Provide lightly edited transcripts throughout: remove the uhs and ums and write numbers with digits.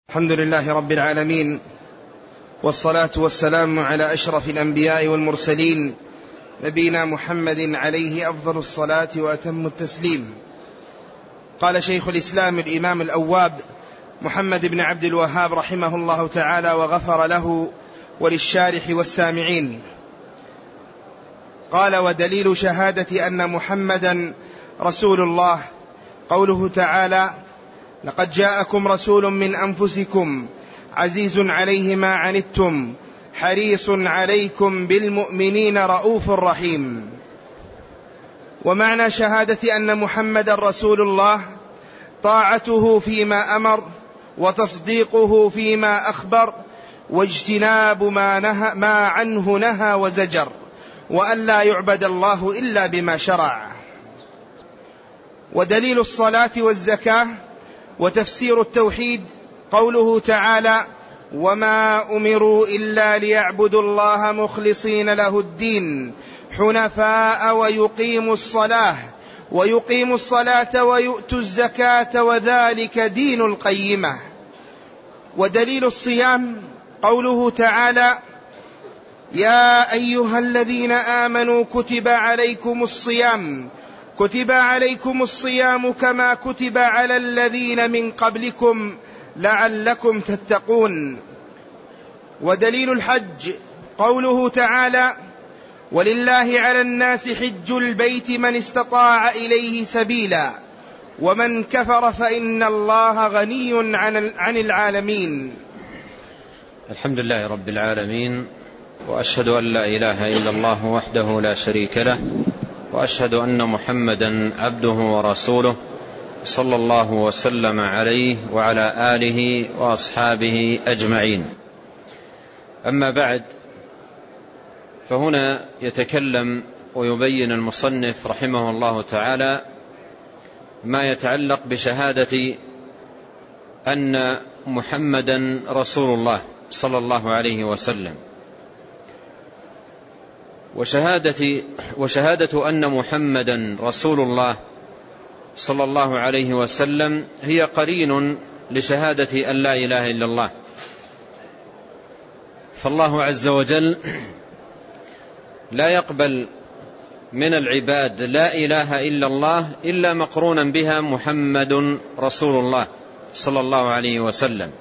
الحمد لله رب العالمين، والصلاة والسلام على أشرف الأنبياء والمرسلين، نبينا محمد عليه أفضل الصلاة وأتم التسليم. قال شيخ الإسلام الإمام الأواب محمد بن عبد الوهاب رحمه الله تعالى وغفر له وللشارح والسامعين، قال: ودليل شهادة أن محمدا رسول الله قوله تعالى: لقد جاءكم رسول من أنفسكم عزيز عليه ما عنتم حريص عليكم بالمؤمنين رؤوف رحيم. ومعنى شهادة أن محمدا رسول الله طاعته فيما أمر، وتصديقه فيما أخبر، واجتناب ما عنه نهى وزجر، وأن لا يعبد الله إلا بما شرع. ودليل الصلاة والزكاة وتفسير التوحيد قوله تعالى: وما أمروا إلا ليعبدوا الله مخلصين له الدين حنفاء ويقيموا الصلاة ويؤتوا الزكاة وذلك دين القيمة. ودليل الصيام قوله تعالى: يا أيها الذين آمنوا كتب عليكم الصيام كما كتب على الذين من قبلكم لعلكم تتقون. ودليل الحج قوله تعالى: ولله على الناس حج البيت من استطاع إليه سبيلا ومن كفر فإن الله غني عن العالمين. الحمد لله رب العالمين، وأشهد أن لا إله إلا الله وحده لا شريك له، وأشهد أن محمدا عبده ورسوله صلى الله وسلم عليه وعلى آله وأصحابه أجمعين. أما بعد، فهنا يتكلم ويبين المصنف رحمه الله تعالى ما يتعلق بشهادة أن محمدا رسول الله صلى الله عليه وسلم. وشهادة أن محمدا رسول الله صلى الله عليه وسلم هي قرين لشهادة أن لا إله إلا الله. فالله عز وجل لا يقبل من العباد لا إله إلا الله إلا مقرونا بها محمد رسول الله صلى الله عليه وسلم،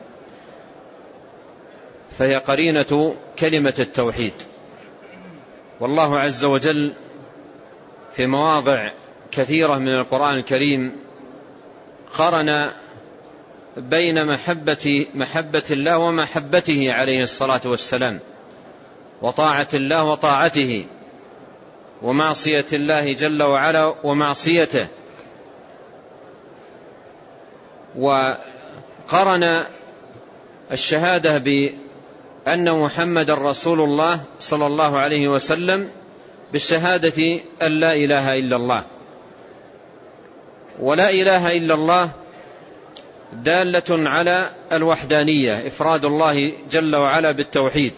فهي قرينة كلمة التوحيد. والله عز وجل في مواضع كثيرة من القرآن الكريم قرن بين محبة الله ومحبته عليه الصلاة والسلام، وطاعة الله وطاعته، ومعصية الله جل وعلا ومعصيته. وقرن الشهادة بأن محمد رسول الله صلى الله عليه وسلم بالشهادة أن لا إله إلا الله. ولا إله إلا الله دالة على الوحدانية، إفراد الله جل وعلا بالتوحيد.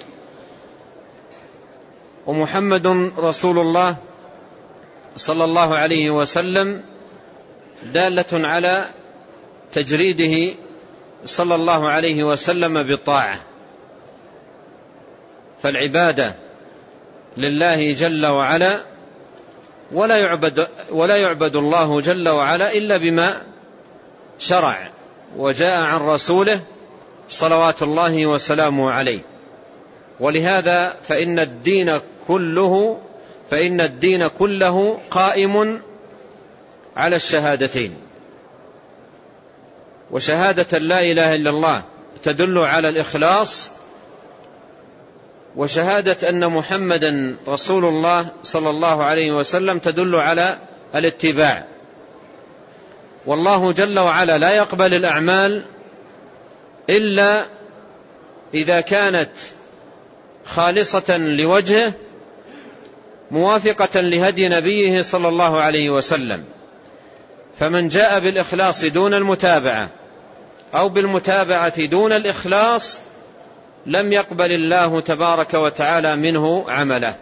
ومحمد رسول الله صلى الله عليه وسلم دالة على تجريده صلى الله عليه وسلم بالطاعة. فالعبادة لله جل وعلا، ولا يعبد الله جل وعلا إلا بما شرع وجاء عن رسوله صلوات الله وسلامه عليه. ولهذا فإن الدين كله قائم على الشهادتين. وشهادة لا إله إلا الله تدل على الإخلاص، وشهادة أن محمدا رسول الله صلى الله عليه وسلم تدل على الاتباع. والله جل وعلا لا يقبل الأعمال إلا إذا كانت خالصة لوجهه موافقة لهدي نبيه صلى الله عليه وسلم. فمن جاء بالإخلاص دون المتابعة أو بالمتابعة دون الإخلاص لم يقبل الله تبارك وتعالى منه عمله،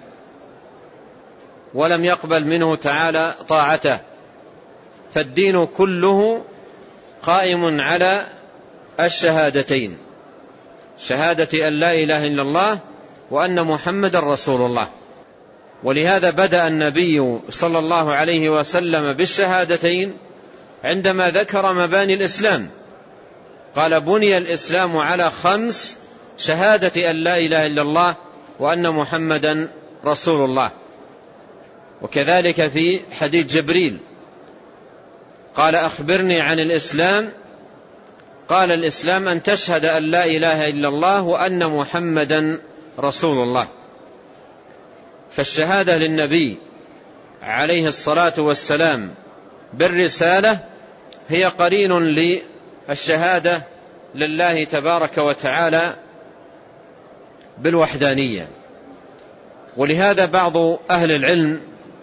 ولم يقبل منه تعالى طاعته. فالدين كله قائم على الشهادتين، شهادة أن لا إله إلا الله وأن محمد رسول الله. ولهذا بدأ النبي صلى الله عليه وسلم بالشهادتين عندما ذكر مباني الإسلام، قال: بني الإسلام على 5: شهادة أن لا إله إلا الله وأن محمدا رسول الله. وكذلك في حديث جبريل قال: أخبرني عن الإسلام، قال: الإسلام أن تشهد أن لا إله إلا الله وأن محمدا رسول الله. فالشهادة للنبي عليه الصلاة والسلام بالرسالة هي قرين للشهادة لله تبارك وتعالى بالوحدانية. ولهذا بعض أهل العلم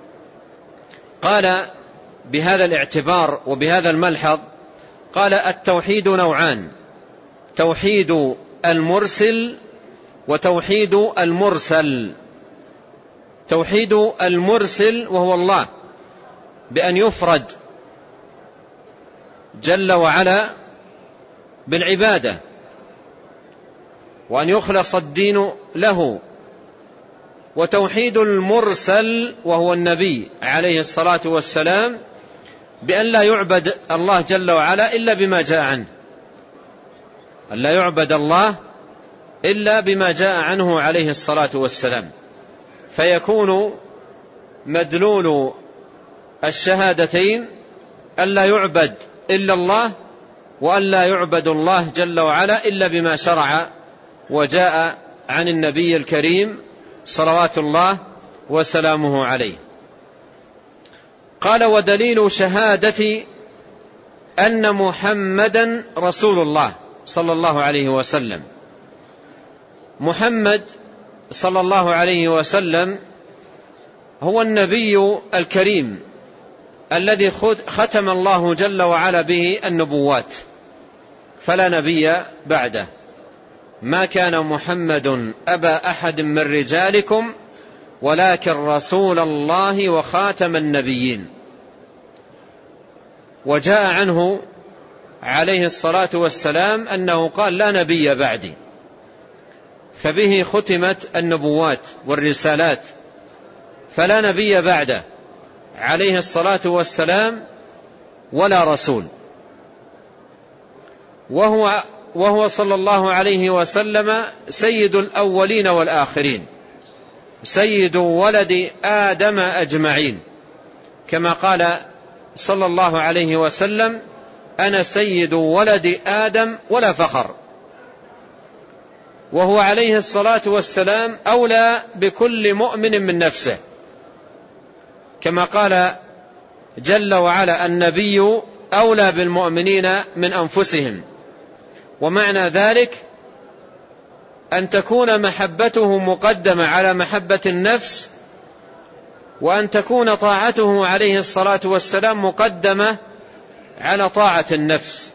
قال بهذا الاعتبار وبهذا الملحظ، قال: التوحيد نوعان: توحيد المرسل وتوحيد المرسل. توحيد المرسل وهو الله بأن يفرد جل وعلا بالعبادة وأن يخلص الدين له. وتوحيد المرسل وهو النبي عليه الصلاة والسلام بأن لا يعبد الله جل وعلا إلا بما جاء عنه، أن لا يعبد الله إلا بما جاء عنه عليه الصلاة والسلام. فيكون مدلول الشهادتين أن لا يعبد إلا الله وأن لا يعبد الله جل وعلا إلا بما شرع وجاء عن النبي الكريم صلوات الله وسلامه عليه. قال: ودليل شهادة أن محمدا رسول الله صلى الله عليه وسلم. محمد صلى الله عليه وسلم هو النبي الكريم الذي ختم الله جل وعلا به النبوات، فلا نبي بعده. ما كان محمد أبا أحد من رجالكم ولكن رسول الله وخاتم النبيين. وجاء عنه عليه الصلاة والسلام أنه قال: لا نبي بعدي، فبه ختمت النبوات والرسالات، فلا نبي بعده عليه الصلاة والسلام ولا رسول. وهو صلى الله عليه وسلم سيد الأولين والآخرين، سيد ولد آدم أجمعين، كما قال صلى الله عليه وسلم: أنا سيد ولد آدم ولا فخر. وهو عليه الصلاة والسلام أولى بكل مؤمن من نفسه، كما قال جل وعلا: النبي أولى بالمؤمنين من أنفسهم. ومعنى ذلك أن تكون محبته مقدمة على محبة النفس، وأن تكون طاعته عليه الصلاة والسلام مقدمة على طاعة النفس،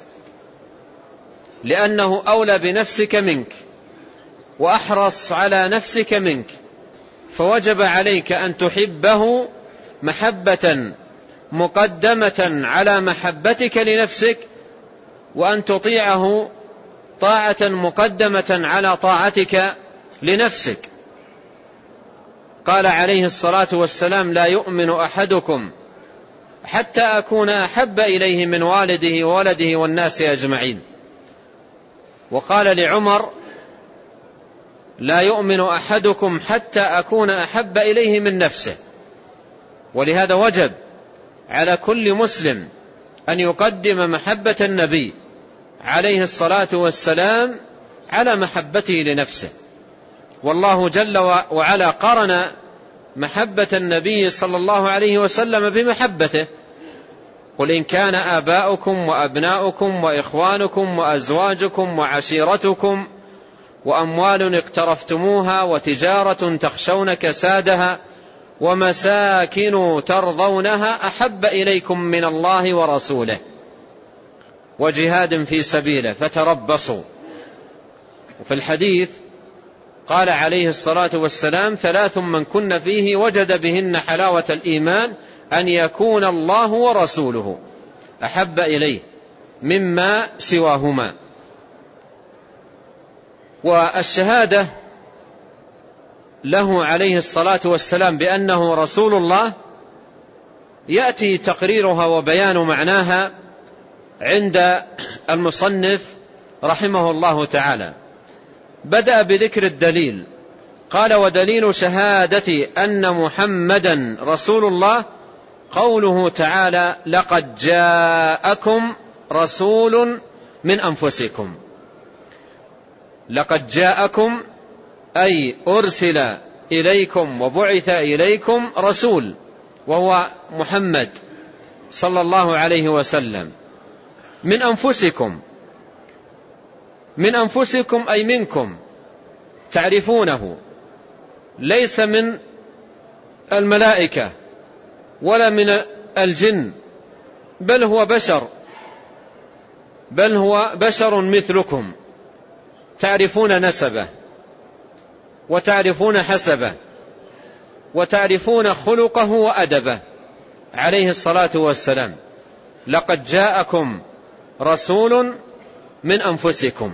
لأنه أولى بنفسك منك وأحرص على نفسك منك، فوجب عليك أن تحبه محبة مقدمة على محبتك لنفسك، وأن تطيعه طاعة مقدمة على طاعتك لنفسك. قال عليه الصلاة والسلام: لا يؤمن أحدكم حتى أكون أحب إليه من والده وولده والناس أجمعين. وقال لعمر: لا يؤمن أحدكم حتى أكون أحب إليه من نفسه. ولهذا وجب على كل مسلم أن يقدم محبة النبي عليه الصلاة والسلام على محبته لنفسه. والله جل وعلا قرن محبة النبي صلى الله عليه وسلم بمحبته: قل إن كان آباؤكم وأبناؤكم وإخوانكم وأزواجكم وعشيرتكم وأموال اقترفتموها وتجارة تخشون كسادها ومساكن ترضونها أحب إليكم من الله ورسوله وجهاد في سبيله فتربصوا. وفي الحديث قال عليه الصلاة والسلام: 3 من كن فيه وجد بهن حلاوة الإيمان أن يكون الله ورسوله أحب إليه مما سواهما. والشهادة له عليه الصلاة والسلام بأنه رسول الله يأتي تقريرها وبيان معناها عند المصنف رحمه الله تعالى. بدأ بذكر الدليل، قال: ودليل شهادة أن محمدا رسول الله قوله تعالى: لقد جاءكم رسول من أنفسكم. لقد جاءكم أي أرسل إليكم وبعث إليكم رسول، وهو محمد صلى الله عليه وسلم، من أنفسكم. من أنفسكم أي منكم، تعرفونه، ليس من الملائكة ولا من الجن، بل هو بشر مثلكم، تعرفون نسبه وتعرفون حسبه وتعرفون خلقه وأدبه عليه الصلاة والسلام. لقد جاءكم رسول من أنفسكم،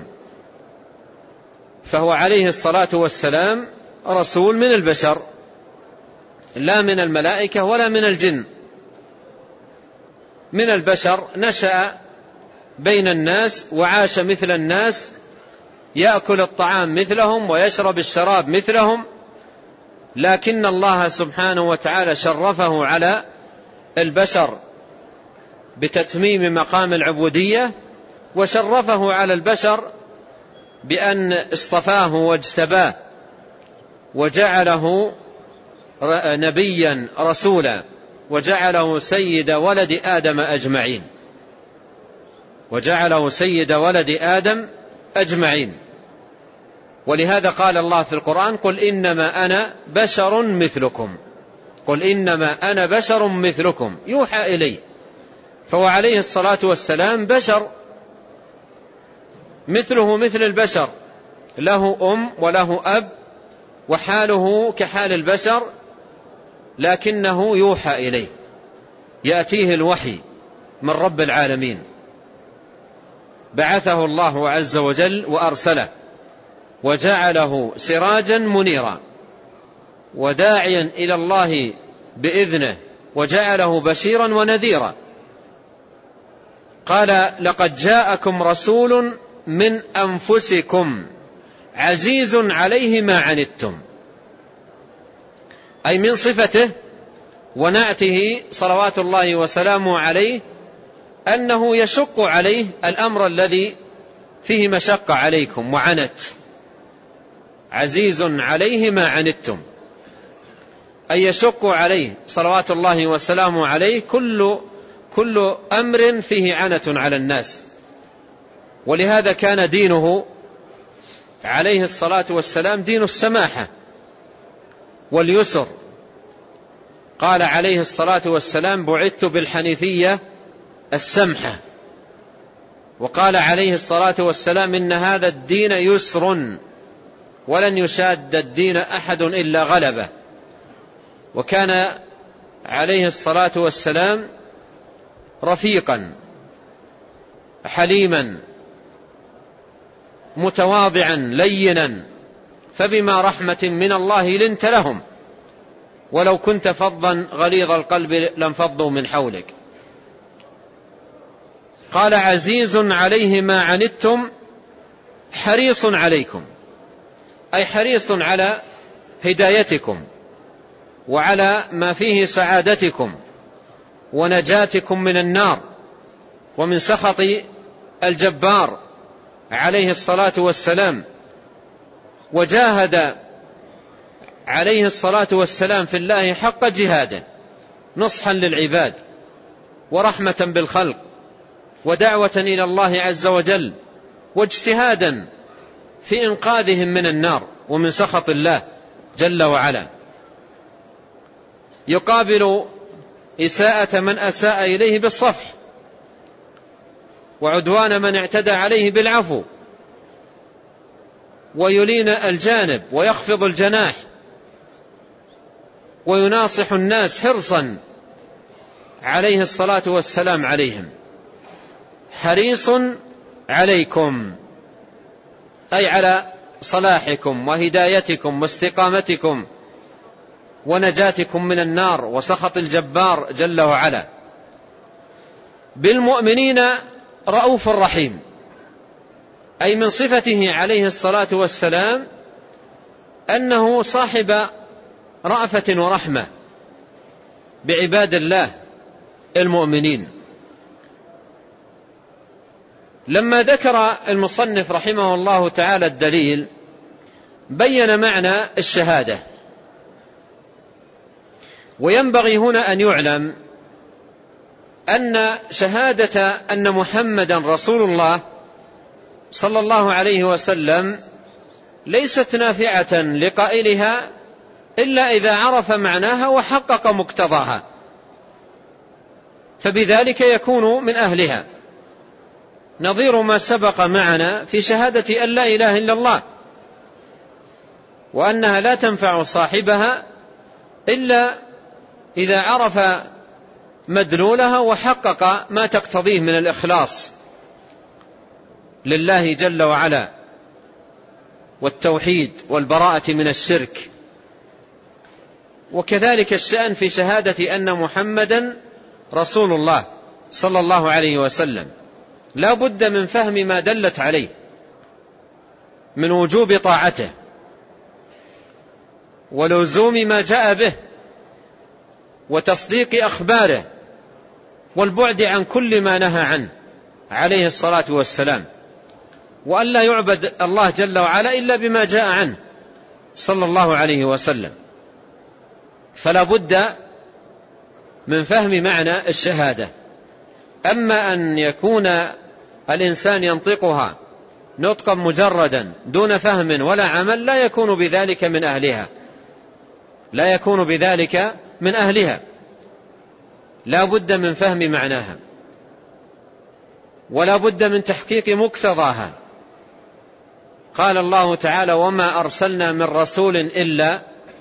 فهو عليه الصلاة والسلام رسول من البشر، لا من الملائكة ولا من الجن. من البشر، نشأ بين الناس وعاش مثل الناس، يأكل الطعام مثلهم ويشرب الشراب مثلهم، لكن الله سبحانه وتعالى شرفه على البشر بتتميم مقام العبودية، وشرفه على البشر بأن اصطفاه واجتباه وجعله نبيا رسولا، وجعله سيد ولد آدم أجمعين، وجعله سيد ولد آدم أجمعين. ولهذا قال الله في القرآن: قل إنما أنا بشر مثلكم، قل إنما أنا بشر مثلكم يوحى إلي. فهو عليه الصلاة والسلام بشر مثله مثل البشر، له أم وله أب وحاله كحال البشر، لكنه يوحى إليه، يأتيه الوحي من رب العالمين. بعثه الله عز وجل وأرسله وجعله سراجا منيرا وداعيا إلى الله بإذنه، وجعله بشيرا ونذيرا. قال: لقد جاءكم رسول من أنفسكم عزيز عليه ما عنتم، أي من صفته ونعته صلوات الله وسلامه عليه أنه يشق عليه الأمر الذي فيه مشقة عليكم وعنت. عزيز عليه ما عنتم، أي يشق عليه صلوات الله وسلامه عليه كل أمر فيه عنة على الناس. ولهذا كان دينه عليه الصلاة والسلام دين السماحة واليسر. قال عليه الصلاة والسلام: بعثت بالحنيفية السمحة. وقال عليه الصلاة والسلام: إن هذا الدين يسر ولن يشاد الدين أحد إلا غلبه. وكان عليه الصلاة والسلام رفيقا حليما متواضعا لينا، فبما رحمة من الله لنت لهم، ولو كنت فظا غليظ القلب لانفضوا من حولك. قال: عزيز عليه ما عنتم حريص عليكم، أي حريص على هدايتكم وعلى ما فيه سعادتكم ونجاتكم من النار ومن سخط الجبار عليه الصلاة والسلام. وجاهد عليه الصلاة والسلام في الله حق جهاده، نصحا للعباد ورحمة بالخلق ودعوة إلى الله عز وجل، واجتهادا في إنقاذهم من النار ومن سخط الله جل وعلا. يقابل إساءة من أساء إليه بالصفح، وعدوان من اعتدى عليه بالعفو، ويلين الجانب ويخفض الجناح، ويناصح الناس حرصا عليه الصلاة والسلام عليهم. حريص عليكم، أي على صلاحكم وهدايتكم واستقامتكم ونجاتكم من النار وسخط الجبار جل وعلا. بالمؤمنين رؤوف رحيم، أي من صفته عليه الصلاة والسلام أنه صاحب رأفة ورحمة بعباد الله المؤمنين. لما ذكر المصنف رحمه الله تعالى الدليل بين معنى الشهادة. وينبغي هنا أن يعلم أن شهادة أن محمدا رسول الله صلى الله عليه وسلم ليست نافعة لقائلها إلا إذا عرف معناها وحقق مقتضاها، فبذلك يكون من أهلها، نظير ما سبق معنا في شهادة أن لا إله إلا الله، وأنها لا تنفع صاحبها إلا إذا عرف مدلولها وحقق ما تقتضيه من الإخلاص لله جل وعلا والتوحيد والبراءة من الشرك. وكذلك الشأن في شهادة أن محمدا رسول الله صلى الله عليه وسلم، لا بد من فهم ما دلت عليه من وجوب طاعته ولزوم ما جاء به وتصديق أخباره والبعد عن كل ما نهى عنه عليه الصلاة والسلام، وأن لا يعبد الله جل وعلا إلا بما جاء عنه صلى الله عليه وسلم. فلا بد من فهم معنى الشهادة. أما أن يكون الإنسان ينطقها نطقا مجردا دون فهم ولا عمل لا يكون بذلك من أهلها، لا يكون بذلك من أهلها، لا بد من فهم معناها ولا بد من تحقيق مقتضاها. قال الله تعالى: وما أرسلنا من رسول إلا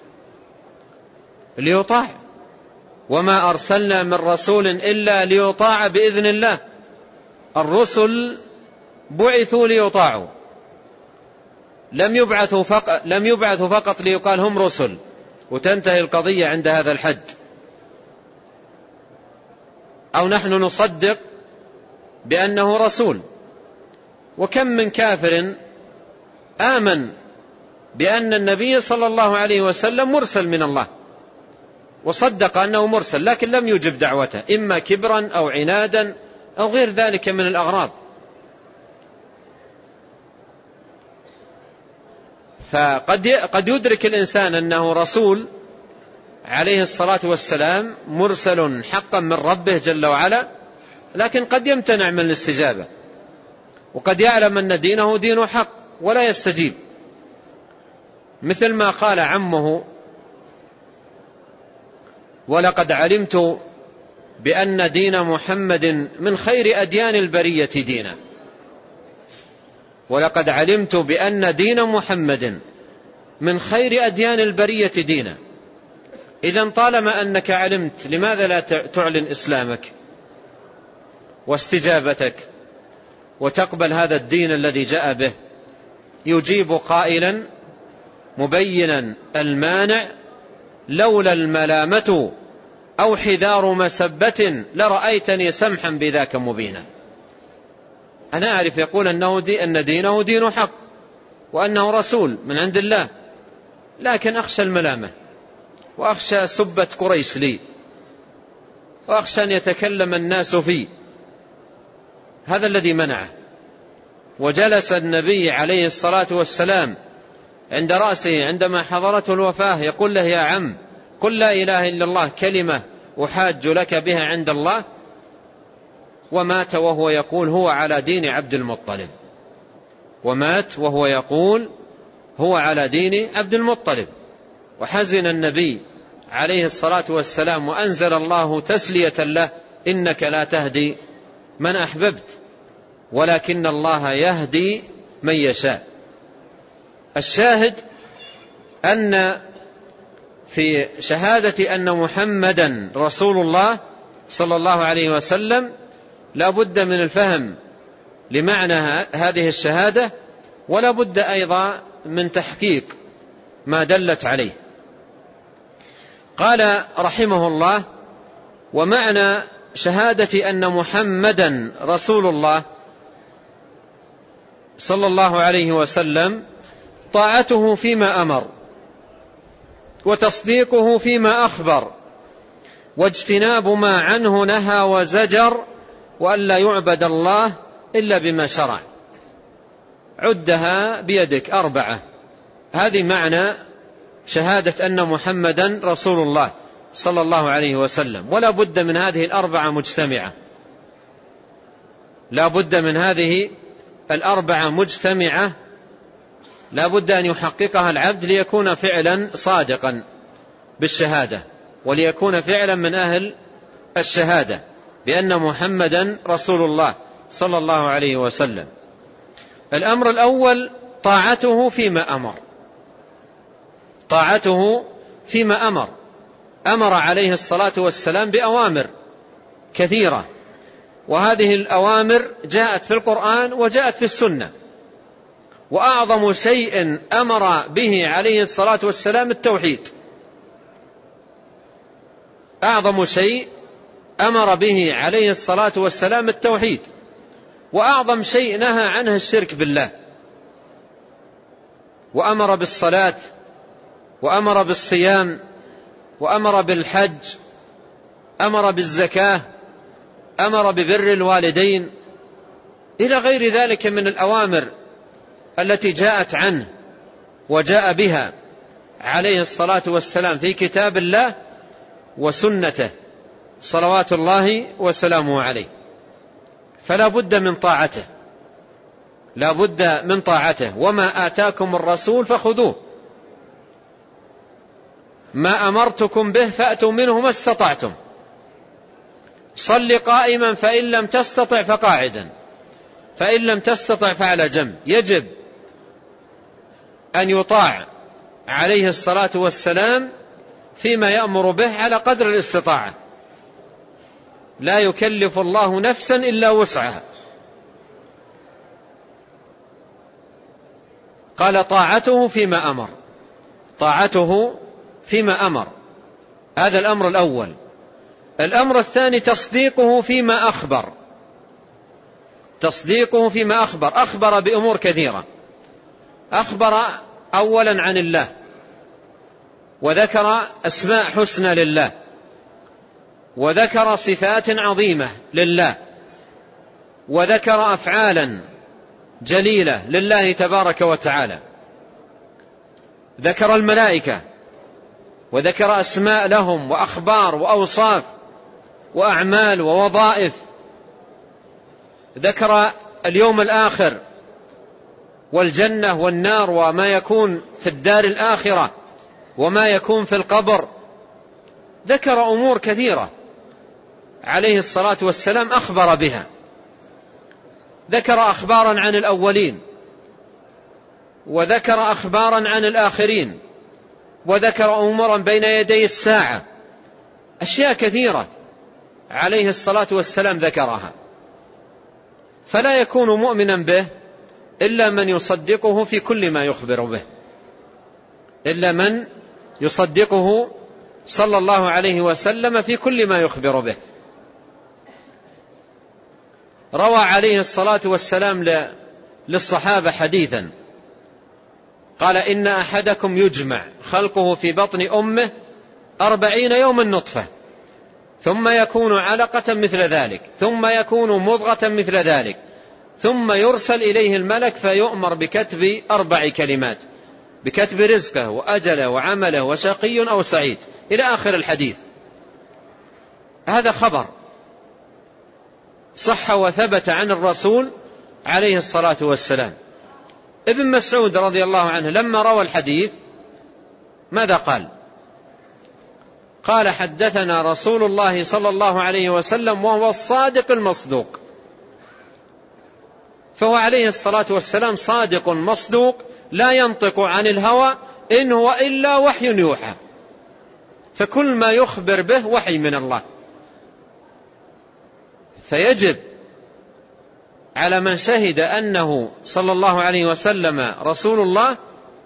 ليطاع، وما أرسلنا من رسول إلا ليطاع بإذن الله. الرسل بعثوا ليطاعوا، لم يبعثوا فقط ليقال هم رسل وتنتهي القضية عند هذا الحد، أو نحن نصدق بأنه رسول. وكم من كافر آمن بأن النبي صلى الله عليه وسلم مرسل من الله وصدق أنه مرسل، لكن لم يجب دعوته، إما كبرا أو عنادا أو غير ذلك من الأغراض. فقد يدرك الإنسان أنه رسول عليه الصلاة والسلام مرسل حقا من ربه جل وعلا، لكن قد يمتنع من الاستجابة، وقد يعلم أن دينه دين حق ولا يستجيب، مثل ما قال عمه: ولقد علمت بأن دين محمد من خير أديان البرية دينا. ولقد علمت بأن دين محمد من خير أديان البرية دينا. إذن طالما أنك علمت، لماذا لا تعلن إسلامك واستجابتك وتقبل هذا الدين الذي جاء به؟ يجيب قائلا مبينا المانع: لولا الملامة أو حذار مسبة لرأيتني سمحا بذاك مبينا. أنا أعرف يقول أن دينه دين حق وأنه رسول من عند الله، لكن أخشى الملامة وأخشى سبة قريش لي وأخشى أن يتكلم الناس فيه. هذا الذي منعه. وجلس النبي عليه الصلاة والسلام عند رأسه عندما حضرته الوفاة يقول له: يا عم، قل لا إله إلا الله كلمة أحاج لك بها عند الله. ومات وهو يقول هو على دين عبد المطلب، ومات وهو يقول هو على دين عبد المطلب. وحزن النبي عليه الصلاة والسلام، وأنزل الله تسلية له: إنك لا تهدي من أحببت ولكن الله يهدي من يشاء. الشاهد أن في شهادة أن محمدا رسول الله صلى الله عليه وسلم لا بد من الفهم لمعنى هذه الشهادة، ولا بد أيضا من تحقيق ما دلت عليه. قال رحمه الله: ومعنى شهادة أن محمدا رسول الله صلى الله عليه وسلم طاعته فيما أمر، وتصديقه فيما أخبر، واجتناب ما عنه نهى وزجر، وأن لا يعبد الله إلا بما شرع. عدها بيدك 4. هذه معنى شهادة أن محمدا رسول الله صلى الله عليه وسلم. ولا بد من هذه 4 مجتمعة، لا بد من هذه 4 مجتمعة، لا بد أن يحققها العبد ليكون فعلا صادقا بالشهادة، وليكون فعلا من أهل الشهادة بأن محمدا رسول الله صلى الله عليه وسلم. الأمر الأول طاعته فيما أمر. طاعته فيما أمر. أمر عليه الصلاة والسلام بأوامر كثيرة، وهذه الأوامر جاءت في القرآن وجاءت في السنة. وأعظم شيء أمر به عليه الصلاة والسلام التوحيد. أعظم شيء أمر به عليه الصلاة والسلام التوحيد، وأعظم شيء نهى عنه الشرك بالله. وأمر بالصلاة، وأمر بالصيام، وأمر بالحج، أمر بالزكاة، أمر ببر الوالدين، إلى غير ذلك من الأوامر التي جاءت عنه وجاء بها عليه الصلاة والسلام في كتاب الله وسنته صلوات الله وسلامه عليه. فلا بد من طاعته، لا بد من طاعته. وما آتاكم الرسول فخذوه، ما أمرتكم به فأتوا منه ما استطعتم. صل قائما فإن لم تستطع فقاعدا، فإن لم تستطع فعلى جنب. يجب أن يطاع عليه الصلاة والسلام فيما يأمر به على قدر الاستطاعة. لا يكلف الله نفسا إلا وسعها. قال طاعته فيما أمر. طاعته فيما أمر، هذا الأمر الأول. الأمر الثاني تصديقه فيما أخبر. تصديقه فيما أخبر. أخبر بأمور كثيرة. أخبر أولا عن الله، وذكر أسماء حسنى لله، وذكر صفات عظيمة لله، وذكر أفعالا جليلة لله تبارك وتعالى. ذكر الملائكة، وذكر أسماء لهم وأخبار وأوصاف وأعمال ووظائف. ذكر اليوم الآخر والجنة والنار وما يكون في الدار الآخرة وما يكون في القبر. ذكر أمور كثيرة عليه الصلاة والسلام أخبر بها. ذكر أخبارا عن الأولين، وذكر أخبارا عن الآخرين، وذكر أمورا بين يدي الساعة. أشياء كثيرة عليه الصلاة والسلام ذكرها. فلا يكون مؤمنا به إلا من يصدقه في كل ما يخبر به، إلا من يصدقه صلى الله عليه وسلم في كل ما يخبر به. روى عليه الصلاة والسلام للصحابة حديثا قال: إن أحدكم يجمع خلقه في بطن أمه 40 يوما نطفة، ثم يكون علقة مثل ذلك، ثم يكون مضغة مثل ذلك، ثم يرسل إليه الملك فيؤمر بكتب 4 كلمات: بكتب رزقه وأجله وعمله وشقي أو سعيد، إلى آخر الحديث. هذا خبر صح وثبت عن الرسول عليه الصلاة والسلام. ابن مسعود رضي الله عنه لما روى الحديث ماذا قال؟ قال: حدثنا رسول الله صلى الله عليه وسلم وهو الصادق المصدوق. فهو عليه الصلاة والسلام صادق مصدوق، لا ينطق عن الهوى، إن هو إلا وحي يوحى. فكل ما يخبر به وحي من الله. فيجب على من شهد أنه صلى الله عليه وسلم رسول الله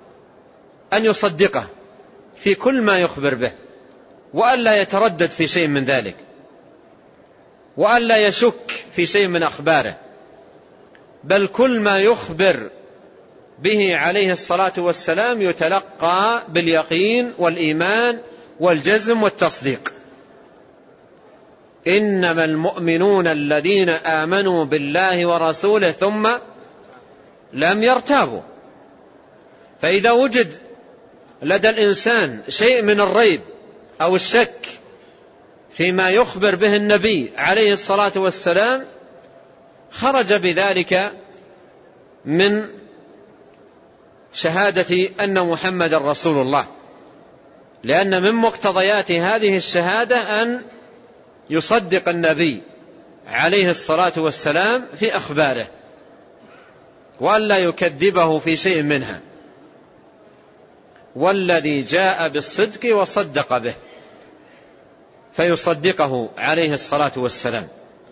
أن يصدقه في كل ما يخبر به، وأن لا يتردد في شيء من ذلك، وأن لا يشك في شيء من أخباره، بل كل ما يخبر به عليه الصلاة والسلام يتلقى باليقين والإيمان والجزم والتصديق. إنما المؤمنون الذين آمنوا بالله ورسوله ثم لم يرتابوا. فإذا وجد لدى الإنسان شيء من الريب أو الشك فيما يخبر به النبي عليه الصلاة والسلام، خرج بذلك من شهادة أن محمد رسول الله، لأن من مقتضيات هذه الشهادة أن يصدق النبي عليه الصلاة والسلام في أخباره، وأن لا يكذبه في شيء منها. والذي جاء بالصدق وصدق به، فيصدقه عليه الصلاة والسلام.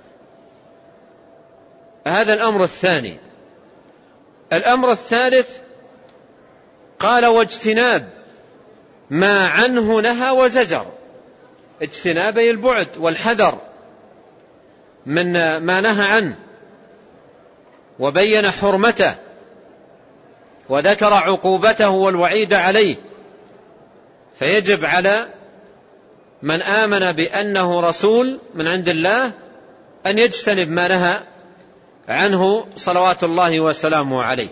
هذا الأمر الثاني. الأمر الثالث قال واجتناب ما عنه نهى وزجر. اجتنابي البعد والحذر من ما نهى عنه، وبين حرمته، وذكر عقوبته والوعيد عليه. فيجب على من آمن بأنه رسول من عند الله أن يجتنب ما نهى عنه صلوات الله وسلامه عليه.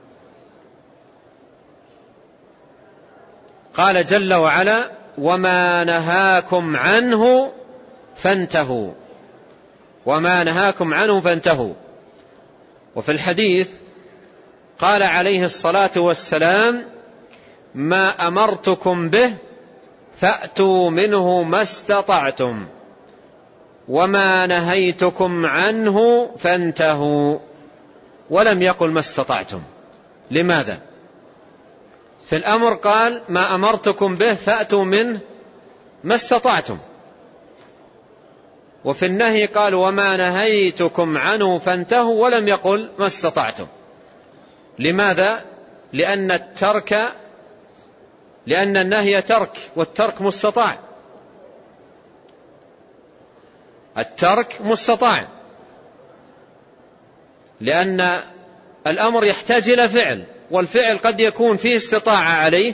قال جل وعلا وما نهاكم عنه فانتهوا، وما نهاكم عنه فانتهوا. وفي الحديث قال عليه الصلاة والسلام ما أمرتكم به فأتوا منه ما استطعتم، وما نهيتكم عنه فانتهوا. ولم يقل ما استطعتم. لماذا؟ في الأمر قال ما أمرتكم به فأتوا منه ما استطعتم، وفي النهي قال وما نهيتكم عنه فانتهوا، ولم يقل ما استطعتم. لماذا؟ لأن النهي ترك، والترك مستطاع. الترك مستطاع، لأن الأمر يحتاج إلى فعل، والفعل قد يكون فيه استطاعة عليه،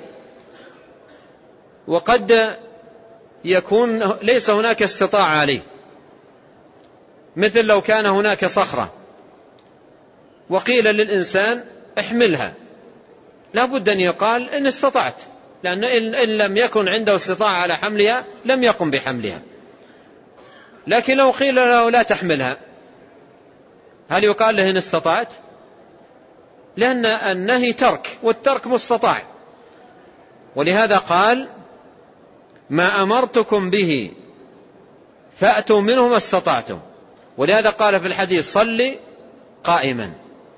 وقد يكون ليس هناك استطاعة عليه. مثل لو كان هناك صخرة وقيل للإنسان احملها، لا بد أن يقال إن استطعت، لأن إن لم يكن عنده استطاعة على حملها لم يقم بحملها. لكن لو قيل له لا تحملها، هل يقال له إن استطعت؟ لأن النهي ترك، والترك مستطاع. ولهذا قال ما أمرتكم به فأتوا منه ما استطعتم. ولهذا قال في الحديث صلي قائما،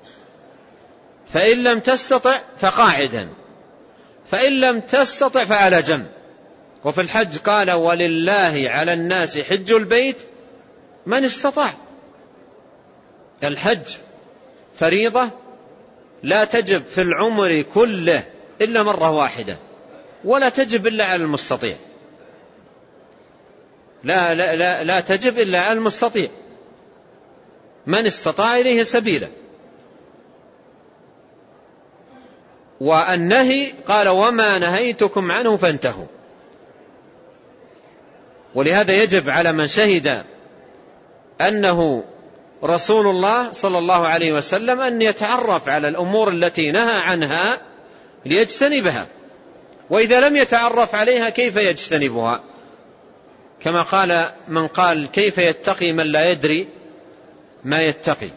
فإن لم تستطع فقاعدا، فإن لم تستطع فعلى جنب. وفي الحج قال ولله على الناس حج البيت من استطاع. الحج فريضة لا تجب في العمر كله إلا مرة واحدة، ولا تجب إلا على المستطيع. لا تجب إلا على المستطيع، من استطاع إليه سبيلا. والنهي قال وما نهيتكم عنه فانتهوا. ولهذا يجب على من شهد أنه رسول الله صلى الله عليه وسلم أن يتعرف على الأمور التي نهى عنها ليجتنبها، وإذا لم يتعرف عليها كيف يجتنبها؟ كما قال من قال كيف يتقي من لا يدري ما يتقي.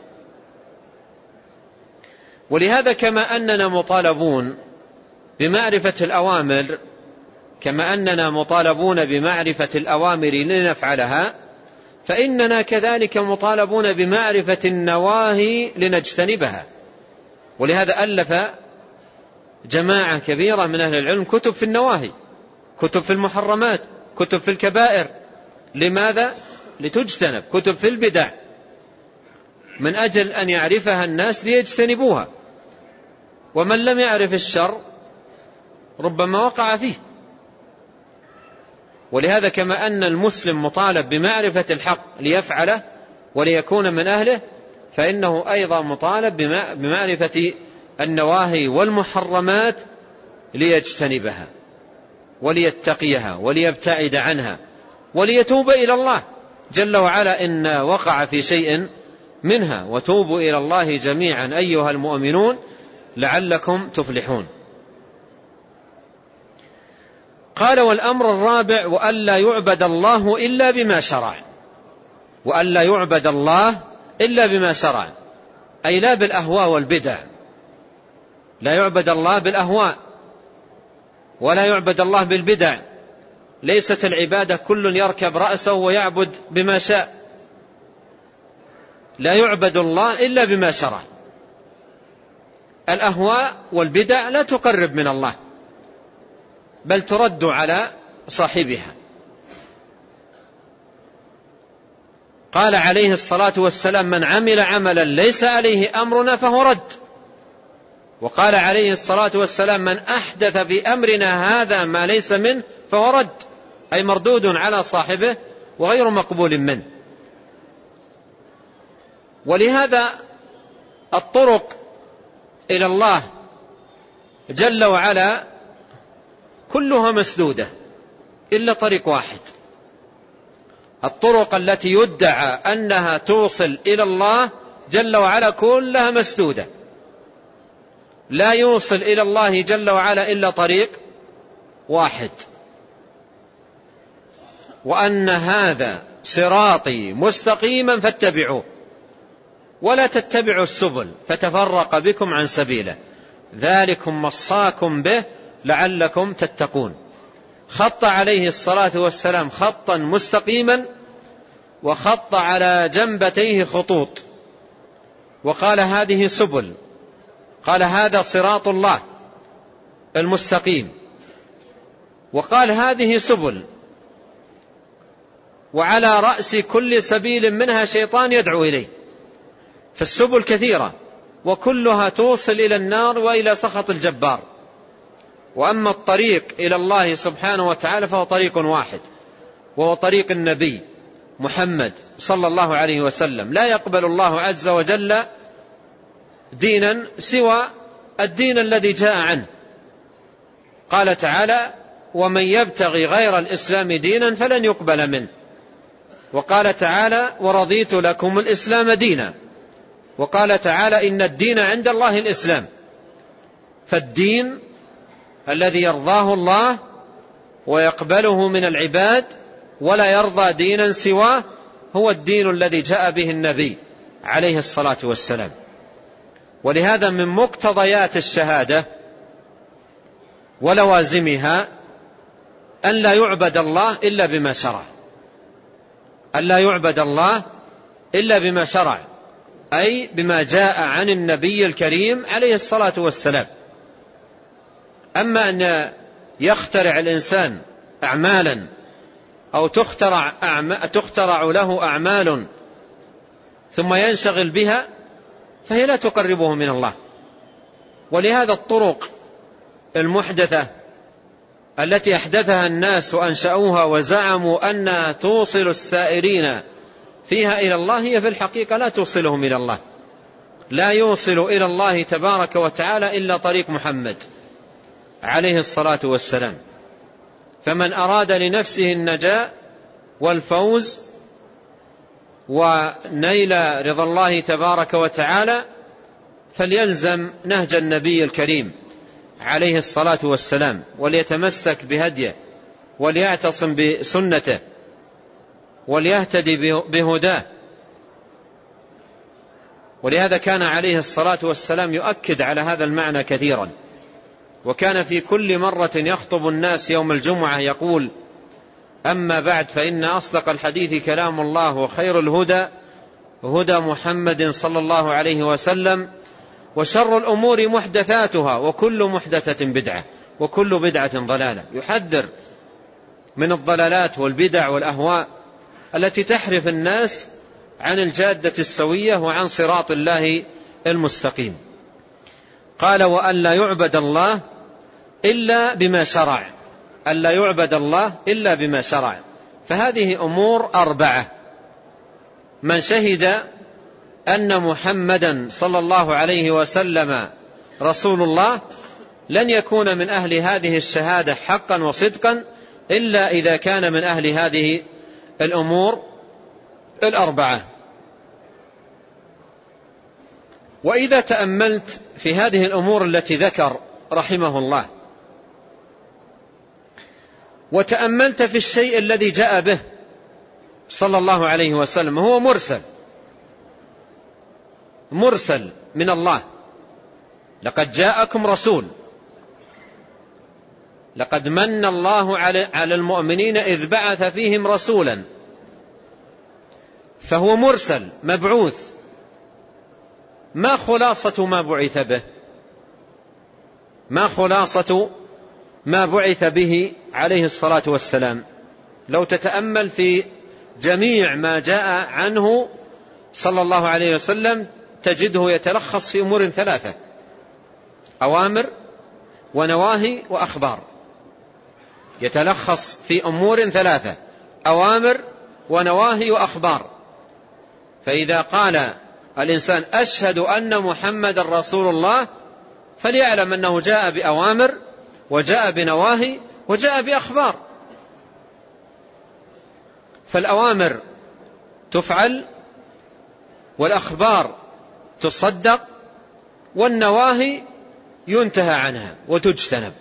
ولهذا كما أننا مطالبون بمعرفة الأوامر، كما أننا مطالبون بمعرفة الأوامر لنفعلها، فإننا كذلك مطالبون بمعرفة النواهي لنجتنبها. ولهذا ألف جماعة كبيرة من أهل العلم كتب في النواهي، كتب في المحرمات، كتب في الكبائر. لماذا؟ لتجتنب. كتب في البدع من أجل أن يعرفها الناس ليجتنبوها. ومن لم يعرف الشر ربما وقع فيه. ولهذا كما أن المسلم مطالب بمعرفة الحق ليفعله وليكون من أهله، فإنه أيضا مطالب بمعرفة النواهي والمحرمات ليجتنبها وليتقيها وليبتعد عنها وليتوب إلى الله جل وعلا إن وقع في شيء منها، وتوبوا إلى الله جميعا أيها المؤمنون لعلكم تفلحون. قال: والأمر الرابع وألا يعبد الله إلا بما شرع. وألا يعبد الله إلا بما شرع، أي لا بالأهواء والبدع. لا يعبد الله بالأهواء ولا يعبد الله بالبدع. ليست العبادة كل يركب رأسه ويعبد بما شاء. لا يعبد الله إلا بما شرع. الأهواء والبدع لا تقرب من الله، بل ترد على صاحبها. قال عليه الصلاة والسلام: من عمل عملا ليس عليه أمرنا فهو رد. وقال عليه الصلاة والسلام: من أحدث في أمرنا هذا ما ليس منه فهو رد، أي مردود على صاحبه وغير مقبول منه. ولهذا الطرق إلى الله جل وعلا كلها مسدودة إلا طريق واحد. الطرق التي يدعى أنها توصل إلى الله جل وعلا كلها مسدودة، لا يوصل إلى الله جل وعلا إلا طريق واحد، وأن هذا صراطي مستقيما فاتبعوه ولا تتبعوا السبل فتفرق بكم عن سبيله ذلكم وصاكم به لعلكم تتقون. خط عليه الصلاة والسلام خطا مستقيما وخط على جنبتيه خطوط، وقال: هذه سبل. قال: هذا صراط الله المستقيم. وقال: هذه سبل، وعلى رأس كل سبيل منها شيطان يدعو إليه. فالسبل كثيرة وكلها توصل إلى النار وإلى سخط الجبار. وأما الطريق إلى الله سبحانه وتعالى فهو طريق واحد، وهو طريق النبي محمد صلى الله عليه وسلم. لا يقبل الله عز وجل دينا سوى الدين الذي جاء عنه. قال تعالى: ومن يبتغي غير الإسلام دينا فلن يقبل منه. وقال تعالى: ورضيت لكم الإسلام دينا. وقال تعالى: إن الدين عند الله الإسلام. فالدين الذي يرضاه الله ويقبله من العباد ولا يرضى دينا سواه هو الدين الذي جاء به النبي عليه الصلاة والسلام. ولهذا من مقتضيات الشهادة ولوازمها أن لا يعبد الله إلا بما شرع. أن لا يعبد الله إلا بما شرع، أي بما جاء عن النبي الكريم عليه الصلاة والسلام. أما أن يخترع الإنسان أعمالا أو تخترع له أعمال ثم ينشغل بها فهي لا تقربه من الله. ولهذا الطرق المحدثة التي أحدثها الناس وأنشأوها وزعموا أنها توصل السائرين فيها إلى الله هي في الحقيقة لا توصلهم إلى الله. لا يوصل إلى الله تبارك وتعالى إلا طريق محمد عليه الصلاة والسلام. فمن أراد لنفسه النجاة والفوز ونيل رضا الله تبارك وتعالى فليلزم نهج النبي الكريم عليه الصلاة والسلام، وليتمسك بهديه وليعتصم بسنته وليهتدي بهداه. ولهذا كان عليه الصلاة والسلام يؤكد على هذا المعنى كثيرا، وكان في كل مرة يخطب الناس يوم الجمعة يقول: أما بعد فإن أصدق الحديث كلام الله، وخير الهدى هدى محمد صلى الله عليه وسلم، وشر الأمور محدثاتها، وكل محدثة بدعة، وكل بدعة ضلالة. يحذر من الضلالات والبدع والأهواء التي تحرف الناس عن الجادة السوية وعن صراط الله المستقيم. قال: وأن لا يعبد الله إلا بما شرع، ألا يعبد الله إلا بما شرع. فهذه أمور 4: من شهد أن محمدا صلى الله عليه وسلم رسول الله لن يكون من أهل هذه الشهادة حقا وصدقا إلا إذا كان من أهل هذه الأمور 4. وإذا تأملت في هذه الأمور التي ذكر رحمه الله، وتأملت في الشيء الذي جاء به صلى الله عليه وسلم، هو مرسل من الله. لقد جاءكم رسول، لقد من الله على المؤمنين إذ بعث فيهم رسولا. فهو مرسل مبعوث. ما خلاصة ما بعث به؟ ما خلاصة ما بعث به عليه الصلاة والسلام؟ لو تتأمل في جميع ما جاء عنه صلى الله عليه وسلم تجده يتلخص في أمور 3: أوامر ونواهي وأخبار. يتلخص في أمور 3: أوامر ونواهي وأخبار. فإذا قال الإنسان أشهد أن محمد رسول الله فليعلم أنه جاء بأوامر وجاء بنواهي وجاء بأخبار. فالأوامر تفعل والأخبار تصدق والنواهي ينتهى عنها وتجتنب.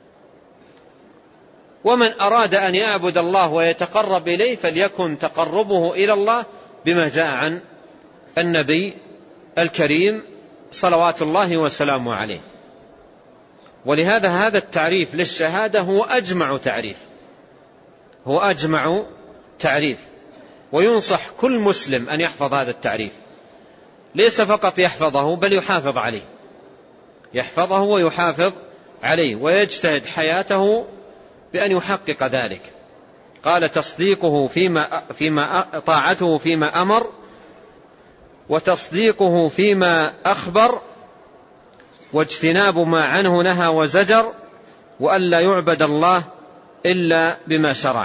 ومن أراد أن يعبد الله ويتقرب إليه فليكن تقربه إلى الله بما جاء عن النبي الكريم صلوات الله وسلامه عليه. ولهذا هذا التعريف للشهادة هو أجمع تعريف، وينصح كل مسلم أن يحفظ هذا التعريف، ليس فقط يحفظه بل يحفظه ويحافظ عليه ويجتهد حياته بأن يحقق ذلك. قال: تصديقه فيما طاعته فيما أمر، وتصديقه فيما أخبر، واجتناب ما عنه نهى وزجر، وأن لا يعبد الله إلا بما شرع.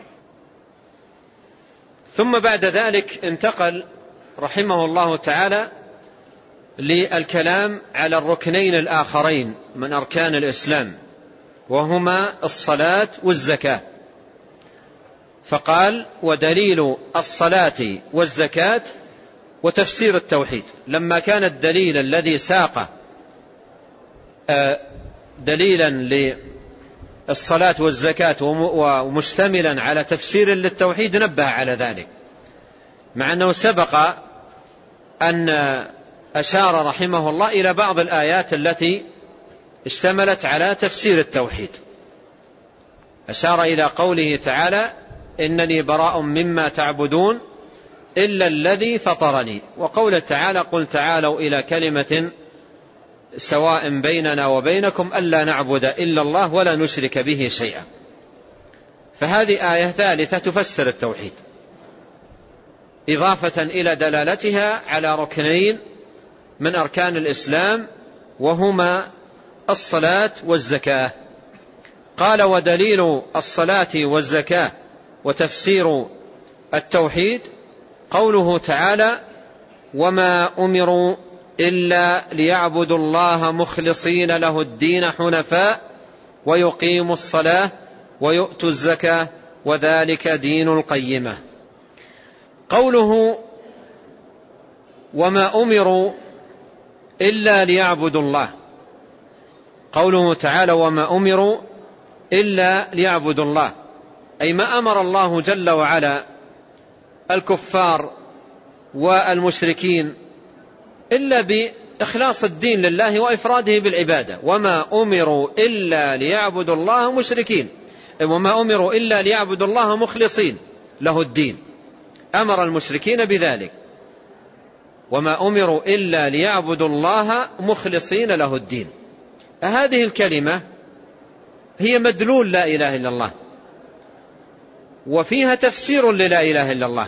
ثم بعد ذلك انتقل رحمه الله تعالى للكلام على الركنين الآخرين من أركان الإسلام، وهما الصلاة والزكاة. فقال: ودليل الصلاة والزكاة وتفسير التوحيد. لما كان الدليل الذي ساق دليلا للصلاة والزكاة ومشتملا على تفسير للتوحيد نبه على ذلك، مع أنه سبق أن أشار رحمه الله إلى بعض الآيات التي اشتملت على تفسير التوحيد. أشار إلى قوله تعالى: إنني براء مما تعبدون إلا الذي فطرني، وقول تعالى: قل تعالوا إلى كلمة سواء بيننا وبينكم ألا نعبد إلا الله ولا نشرك به شيئا. فهذه آية ثالثة تفسر التوحيد إضافة إلى دلالتها على ركنين من أركان الإسلام، وهما الصلاة والزكاة. قال: ودليل الصلاة والزكاة وتفسير التوحيد قوله تعالى: وما أمروا إلا ليعبدوا الله مخلصين له الدين حنفاء ويقيموا الصلاة ويؤتوا الزكاة وذلك دين القيمة. قوله وما أمروا إلا ليعبدوا الله، قوله تعالى وما أمروا إلا ليعبدوا الله، أي ما أمر الله جل وعلا الكفار والمشركين إلا بإخلاص الدين لله وإفراده بالعبادة. وما أمروا إلا ليعبدوا الله مشركين، وما أمروا إلا ليعبدوا الله مخلصين له الدين، أمر المشركين بذلك. وما أمروا إلا ليعبدوا الله مخلصين له الدين. هذه الكلمة هي مدلول لا إله إلا الله، وفيها تفسير للا إله إلا الله،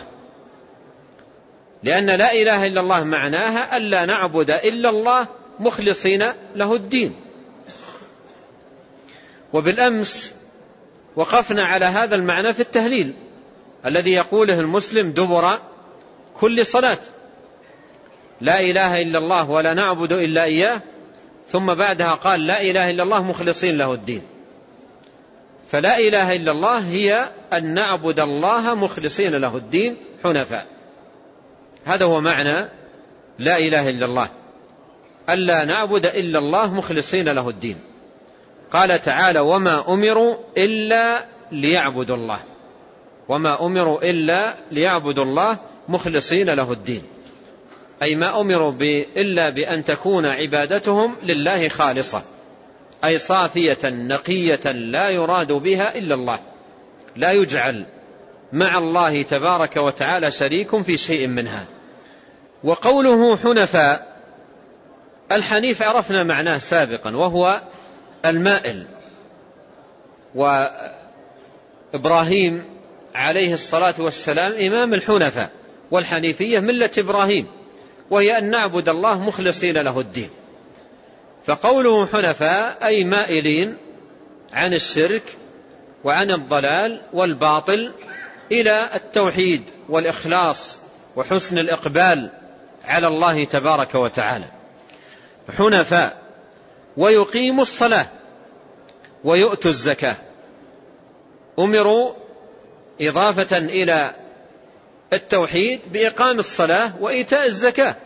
لأن لا إله إلا الله معناها ألا نعبد إلا الله مخلصين له الدين. وبالأمس وقفنا على هذا المعنى في التهليل الذي يقوله المسلم دبر كل صلاة: لا إله إلا الله ولا نعبد إلا إياه، ثم بعدها قال: لا إله إلا الله مخلصين له الدين. فلا إله إلا الله هي أن نعبد الله مخلصين له الدين حنفاء. هذا هو معنى لا إله إلا الله، ألا نعبد إلا الله مخلصين له الدين. قال تعالى: وما أمروا إلا ليعبدوا الله، وما أمروا إلا ليعبدوا الله مخلصين له الدين، أي ما أمروا إلا بأن تكون عبادتهم لله خالصة، أي صافية نقية لا يراد بها إلا الله، لا يجعل مع الله تبارك وتعالى شريك في شيء منها. وقوله حنفاء، الحنيف عرفنا معناه سابقا وهو المائل، وإبراهيم عليه الصلاة والسلام إمام الحنفاء، والحنيفية ملة إبراهيم، وهي أن نعبد الله مخلصين له الدين. فقوله حنفاء أي مائلين عن الشرك وعن الضلال والباطل إلى التوحيد والإخلاص وحسن الإقبال على الله تبارك وتعالى. حنفاء. ويقيموا الصلاة ويؤتوا الزكاة، أمروا إضافة إلى التوحيد بإقام الصلاة وإيتاء الزكاة.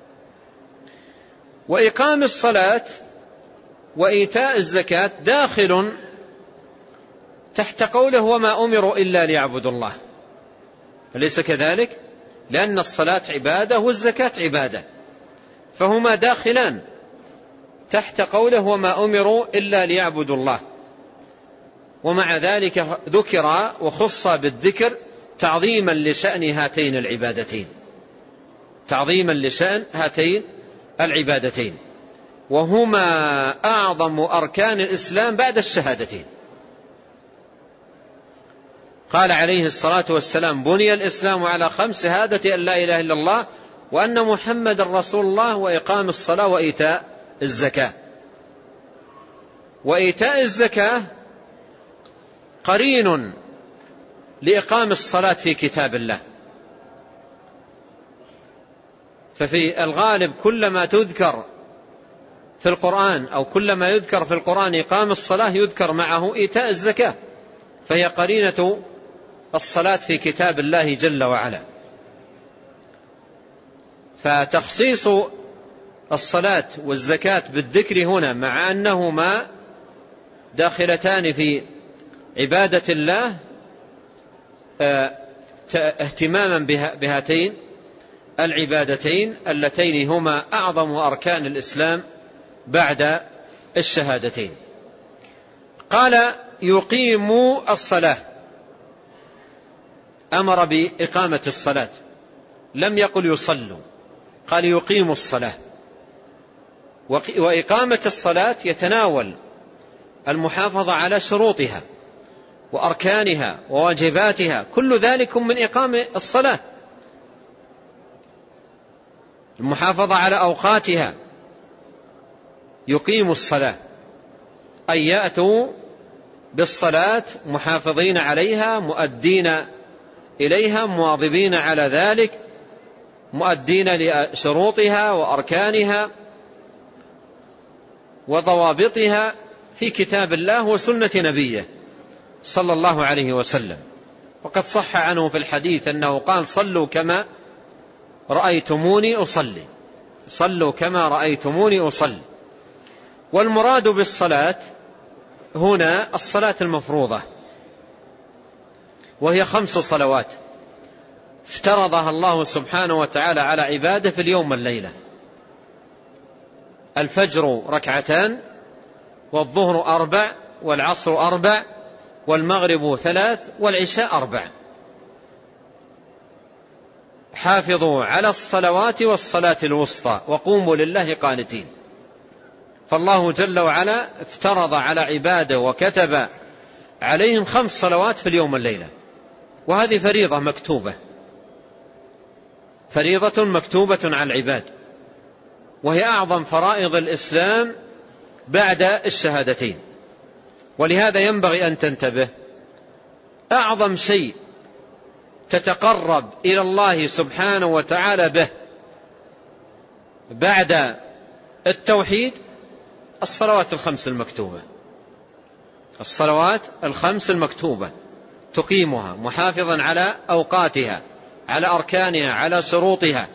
وإقام الصلاة وإيتاء الزكاة داخل تحت قوله: وما أمروا إلا ليعبدوا الله. أليس كذلك؟ لأن الصلاة عبادة والزكاة عبادة، فهما داخلان تحت قوله: وما أمروا إلا ليعبدوا الله. ومع ذلك ذكر وخص بالذكر تعظيما لشأن هاتين العبادتين، تعظيما لشأن هاتين العبادتين، وهما أعظم أركان الإسلام بعد الشهادتين. قال عليه الصلاة والسلام: بني الإسلام على 5: شهادة أن لا إله إلا الله وأن محمد رسول الله وإقام الصلاة وإيتاء الزكاة. وإيتاء الزكاة قرين لإقام الصلاة في كتاب الله، ففي الغالب كلما تذكر في القرآن أو كلما يذكر في القرآن إقام الصلاة يذكر معه إيتاء الزكاة، فهي قرينة الصلاة في كتاب الله جل وعلا. فتخصيص الصلاة والزكاة بالذكر هنا مع أنهما داخلتان في عبادة الله اهتماما بهاتين العبادتين اللتين هما أعظم أركان الإسلام بعد الشهادتين. قال: يقيموا الصلاة، أمر بإقامة الصلاة، لم يقل يصلوا، قال يقيموا الصلاة. وإقامة الصلاة يتناول المحافظة على شروطها وأركانها وواجباتها، كل ذلك من إقام الصلاة، المحافظة على أوقاتها. يقيموا الصلاة أي يأتوا بالصلاة محافظين عليها، مؤدين إليها، مواظبين على ذلك، مؤدين لشروطها وأركانها وضوابطها في كتاب الله وسنة نبيه صلى الله عليه وسلم. وقد صح عنه في الحديث أنه قال: صلوا كما رأيتموني أصلي، صلوا كما رأيتموني أصلي. والمراد بالصلاة هنا الصلاة المفروضة، وهي 5 صلوات افترضها الله سبحانه وتعالى على عباده في اليوم والليلة: الفجر 2، والظهر 4، والعصر 4، والمغرب 3، والعشاء 4. حافظوا على الصلوات والصلاة الوسطى وقوموا لله قانتين. فالله جل وعلا افترض على عباده وكتب عليهم 5 صلوات في اليوم والليلة، وهذه فريضة مكتوبة، فريضة مكتوبة على العباد، وهي أعظم فرائض الإسلام بعد الشهادتين. ولهذا ينبغي أن تنتبه، أعظم شيء تتقرب إلى الله سبحانه وتعالى به بعد التوحيد الصلوات الخمس المكتوبة. الصلوات الخمس المكتوبة تقيمها محافظا على أوقاتها، على أركانها، على شروطها.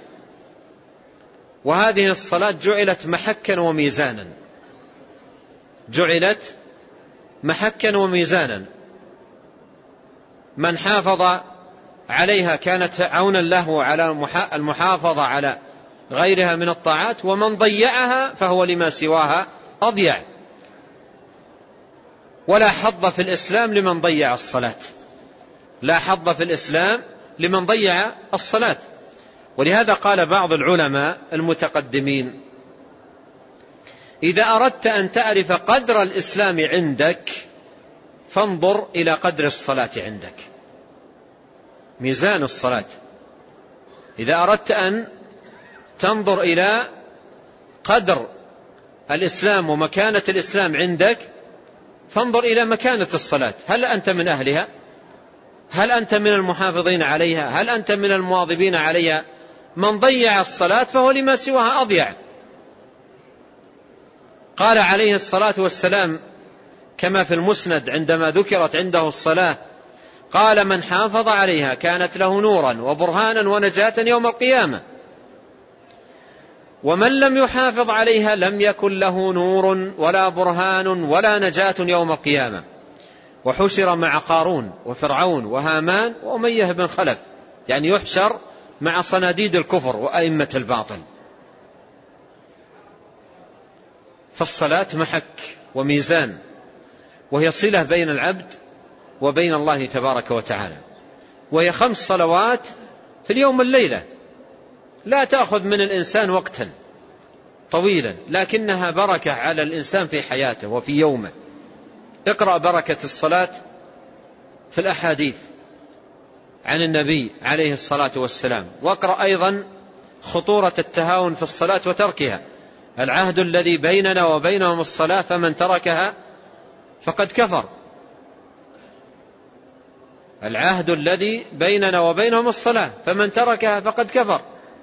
وهذه الصلاة جعلت محكا وميزانا، جعلت محكا وميزانا. من حافظ عليها كانت عونا له على المحافظة على غيرها من الطاعات، ومن ضيعها فهو لما سواها أضيع. ولا حظ في الإسلام لمن ضيع الصلاة، لا حظ في الإسلام لمن ضيع الصلاة. ولهذا قال بعض العلماء المتقدمين: إذا أردت أن تعرف قدر الإسلام عندك فانظر إلى قدر الصلاة عندك. ميزان الصلاة، إذا أردت أن تنظر إلى قدر الإسلام ومكانة الإسلام عندك فانظر إلى مكانة الصلاة. هل أنت من أهلها؟ هل أنت من المحافظين عليها؟ هل أنت من المواظبين عليها؟ من ضيع الصلاة فهو لما سواها أضيع. قال عليه الصلاة والسلام كما في المسند عندما ذكرت عنده الصلاة، قال: من حافظ عليها كانت له نورا وبرهانا ونجاة يوم القيامة، ومن لم يحافظ عليها لم يكن له نور ولا برهان ولا نجاة يوم القيامة. وحشر مع قارون وفرعون وهامان وأمية بن خلف، يعني يحشر مع صناديد الكفر وأئمة الباطل. فالصلاة محك وميزان، وهي صلة بين العبد وبين الله تبارك وتعالى. وهي 5 صلوات في اليوم والليلة، لا تأخذ من الإنسان وقتا طويلا، لكنها بركة على الإنسان في حياته وفي يومه. اقرأ بركة الصلاة في الأحاديث عن النبي عليه الصلاة والسلام، واقرأ أيضا خطورة التهاون في الصلاة وتركها. العهد الذي بيننا وبينهم الصلاة فمن تركها فقد كفر. العهد الذي بيننا وبينهم الصلاة فمن تركها فقد كفر.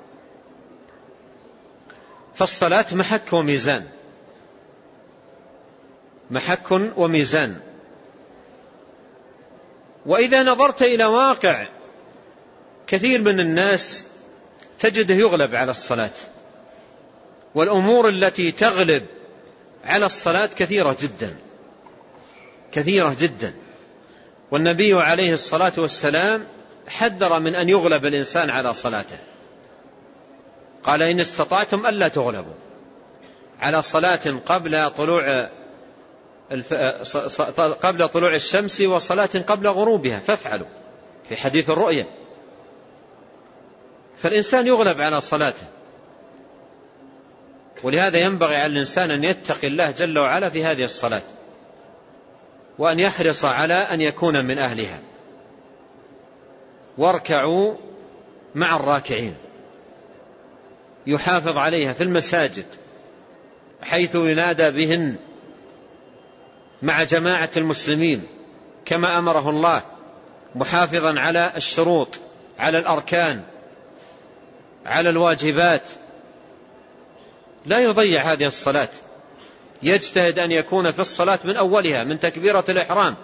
فالصلاة محك وميزان، محك وميزان. وإذا نظرت إلى واقع كثير من الناس تجده يغلب على الصلاة، والأمور التي تغلب على الصلاة كثيرة جدا، كثيرة جدا. والنبي عليه الصلاة والسلام حذر من أن يغلب الإنسان على صلاته، قال: إن استطعتم ألا تغلبوا على صلاة قبل طلوع الشمس وصلاة قبل غروبها فافعلوا، في حديث الرؤيا. فالإنسان يغلب على صلاته، ولهذا ينبغي على الإنسان أن يتقي الله جل وعلا في هذه الصلاة، وأن يحرص على أن يكون من أهلها. واركعوا مع الراكعين، يحافظ عليها في المساجد حيث ينادى بهن مع جماعة المسلمين كما أمره الله، محافظا على الشروط، على الأركان، على الواجبات. لا يضيع هذه الصلاة، يجتهد أن يكون في الصلاة من أولها، من تكبيرة الإحرام،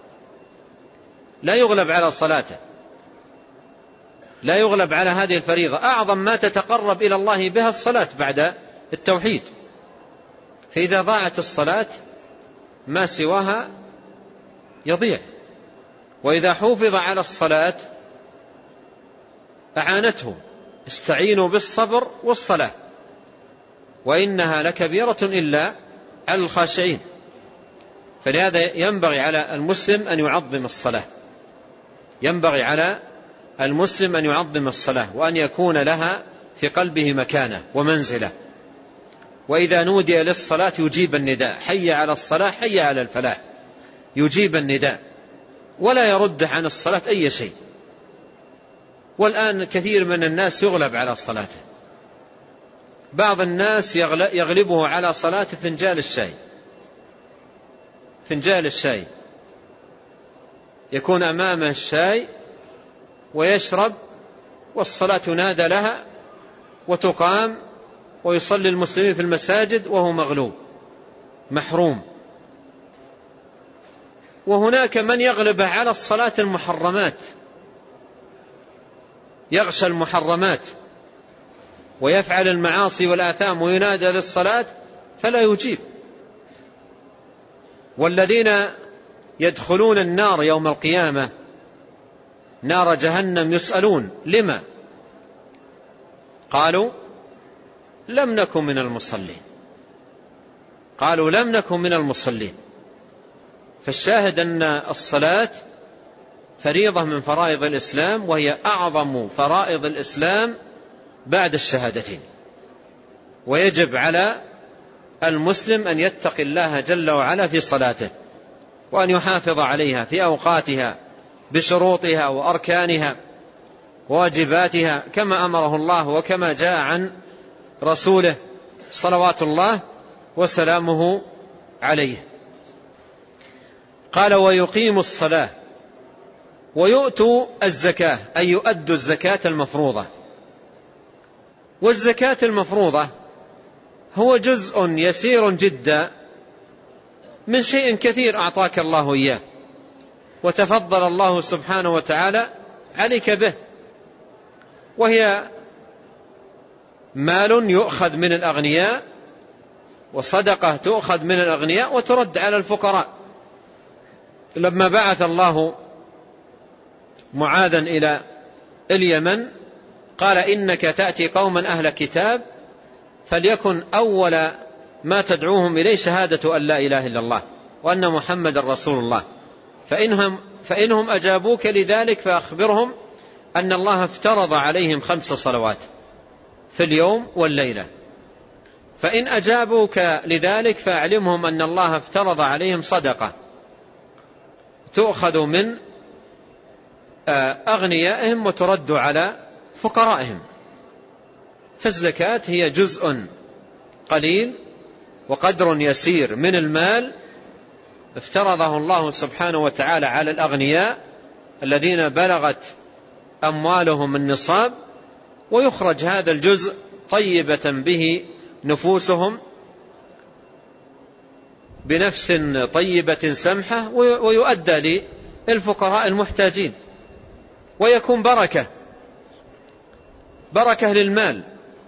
لا يغلب على صلاته، لا يغلب على هذه الفريضة. أعظم ما تتقرب إلى الله بها الصلاة بعد التوحيد. فإذا ضاعت الصلاة ما سواها يضيع. وإذا حافظ على الصلاة أعانته. استعينوا بالصبر والصلاة وإنها لكبيرة إلا على الخاشعين. فلهذا ينبغي على المسلم أن يعظم الصلاة، ينبغي على المسلم أن يعظم الصلاة، وأن يكون لها في قلبه مكانة ومنزلة. وإذا نودي للصلاة يجيب النداء: حي على الصلاة، حي على الفلاح. يجيب النداء ولا يرد عن الصلاة أي شيء. والآن كثير من الناس يغلب على صلاته. بعض الناس يغلبه على صلاته فنجان الشاي، فنجال الشاي، يكون أمامه الشاي ويشرب، والصلاة ينادى لها وتقام ويصلي المسلمين في المساجد وهو مغلوب محروم. وهناك من يغلب على الصلاة المحرمات، يغشى المحرمات ويفعل المعاصي والآثام وينادى للصلاة فلا يجيب. والذين يدخلون النار يوم القيامة نار جهنم يسألون لما؟ قالوا لم نكن من المصلين، قالوا لم نكن من المصلين. فالشاهد أن الصلاة فريضة من فرائض الإسلام، وهي أعظم فرائض الإسلام بعد الشهادتين، ويجب على المسلم أن يتقي الله جل وعلا في صلاته، وأن يحافظ عليها في أوقاتها بشروطها وأركانها وواجباتها كما أمره الله وكما جاء عن رسوله صلوات الله وسلامه عليه. قال ويقيم الصلاة ويؤتوا الزكاة، أي يؤدوا الزكاة المفروضة. والزكاة المفروضة هو جزء يسير جدا من شيء كثير أعطاك الله إياه وتفضل الله سبحانه وتعالى عليك به، وهي مال يؤخذ من الأغنياء، وصدقة تؤخذ من الأغنياء وترد على الفقراء. لما بعث الله معاذا إلى اليمن قال إنك تأتي قوما أهل كتاب فليكن أول ما تدعوهم إليه شهادة أن لا إله إلا الله وأن محمد رسول الله، فإنهم أجابوك لذلك فأخبرهم أن الله افترض عليهم 5 صلوات في اليوم والليلة. فإن أجابوك لذلك فأعلمهم أن الله افترض عليهم صدقة تؤخذ من أغنيائهم وترد على فقرائهم. فالزكاة هي جزء قليل وقدر يسير من المال افترضه الله سبحانه وتعالى على الأغنياء الذين بلغت أموالهم النصاب، ويخرج هذا الجزء طيبة به نفوسهم بنفس طيبة سمحة، ويؤدى للفقراء المحتاجين، ويكون بركة للمال،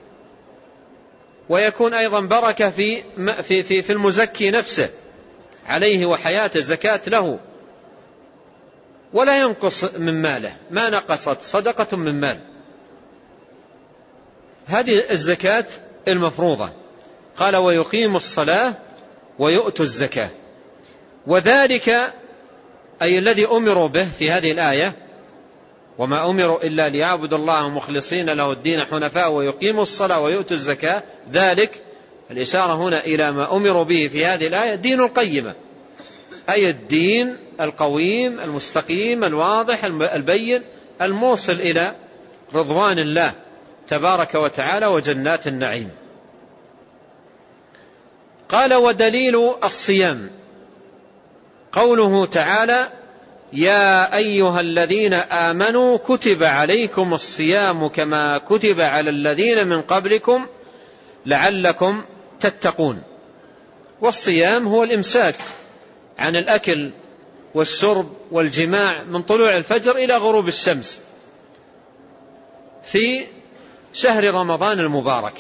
ويكون أيضا بركة في المزكي نفسه عليه وحياته، زكاة له ولا ينقص من ماله، ما نقصت صدقة من مال. هذه الزكاة المفروضة. قال ويقيم الصلاة ويؤتوا الزكاة، وذلك أي الذي أمروا به في هذه الآية، وما أمروا إلا ليعبدوا الله مخلصين له الدين حنفاء ويقيموا الصلاة ويؤتوا الزكاة، ذلك الإشارة هنا إلى ما أمروا به في هذه الآية دين القيمة، أي الدين القويم المستقيم الواضح البين الموصل إلى رضوان الله تبارك وتعالى وجنات النعيم. قال ودليل الصيام قوله تعالى يا أيها الذين آمنوا كتب عليكم الصيام كما كتب على الذين من قبلكم لعلكم تتقون. والصيام هو الإمساك عن الأكل والشرب والجماع من طلوع الفجر إلى غروب الشمس في شهر رمضان المبارك.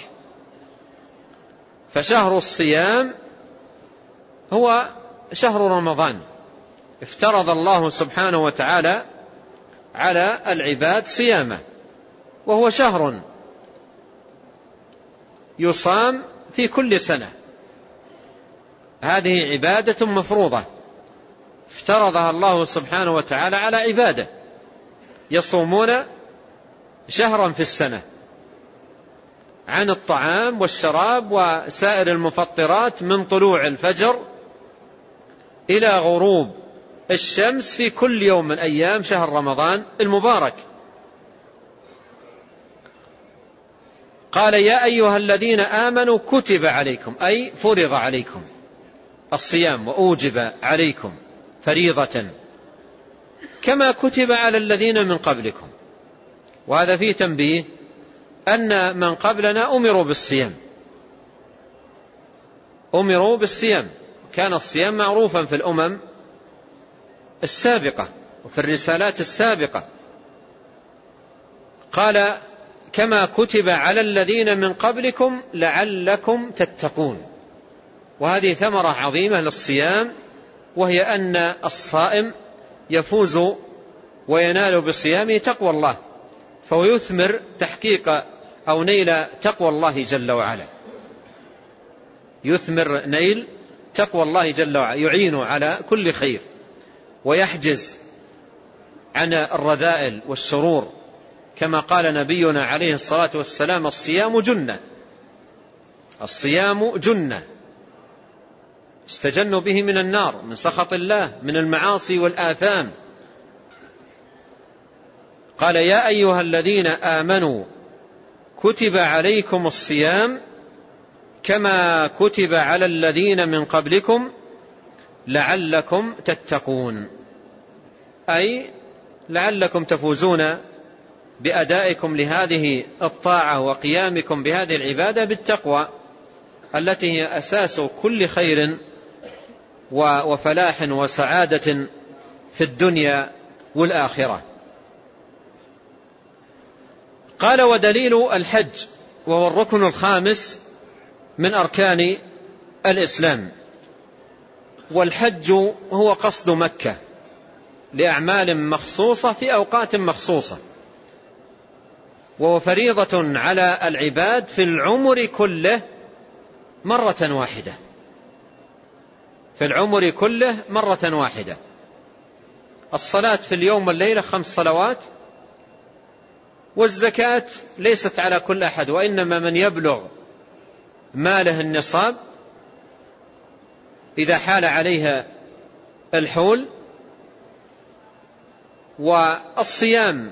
فشهر الصيام هو شهر رمضان، افترض الله سبحانه وتعالى على العباد صيامه، وهو شهر يصام في كل سنة. هذه عبادة مفروضة افترضها الله سبحانه وتعالى على عباده، يصومون شهرا في السنة عن الطعام والشراب وسائر المفطرات من طلوع الفجر إلى غروب الشمس في كل يوم من أيام شهر رمضان المبارك. قال يا أيها الذين آمنوا كتب عليكم أي فرض عليكم الصيام وأوجب عليكم فريضة كما كتب على الذين من قبلكم. وهذا فيه تنبيه أن من قبلنا أمروا بالصيام. كان الصيام معروفا في الأمم السابقة وفي الرسالات السابقة. قال كما كتب على الذين من قبلكم لعلكم تتقون. وهذه ثمرة عظيمة للصيام، وهي أن الصائم يفوز وينال بصيامه تقوى الله، فهو يثمر تحقيق أو نيل تقوى الله جل وعلا، يثمر نيل تقوى الله جل وعلا، يعين على كل خير ويحجز عن الرذائل والشرور، كما قال نبينا عليه الصلاة والسلام الصيام جنة، الصيام جنة استجنوا به من النار، من سخط الله، من المعاصي والآثام. قال يا أيها الذين آمنوا كتب عليكم الصيام كما كتب على الذين من قبلكم لعلكم تتقون، أي لعلكم تفوزون بأدائكم لهذه الطاعة وقيامكم بهذه العبادة بالتقوى التي هي أساس كل خير وفلاح وسعادة في الدنيا والآخرة. قال ودليل الحج، وهو الركن الخامس من أركان الإسلام. والحج هو قصد مكة لأعمال مخصوصة في أوقات مخصوصة، وهو فريضة على العباد في العمر كله مرة واحدة، في العمر كله مرة واحدة. الصلاة في اليوم والليلة 5 صلوات، والزكاة ليست على كل أحد، وإنما من يبلغ ماله النصاب إذا حال عليها الحول. والصيام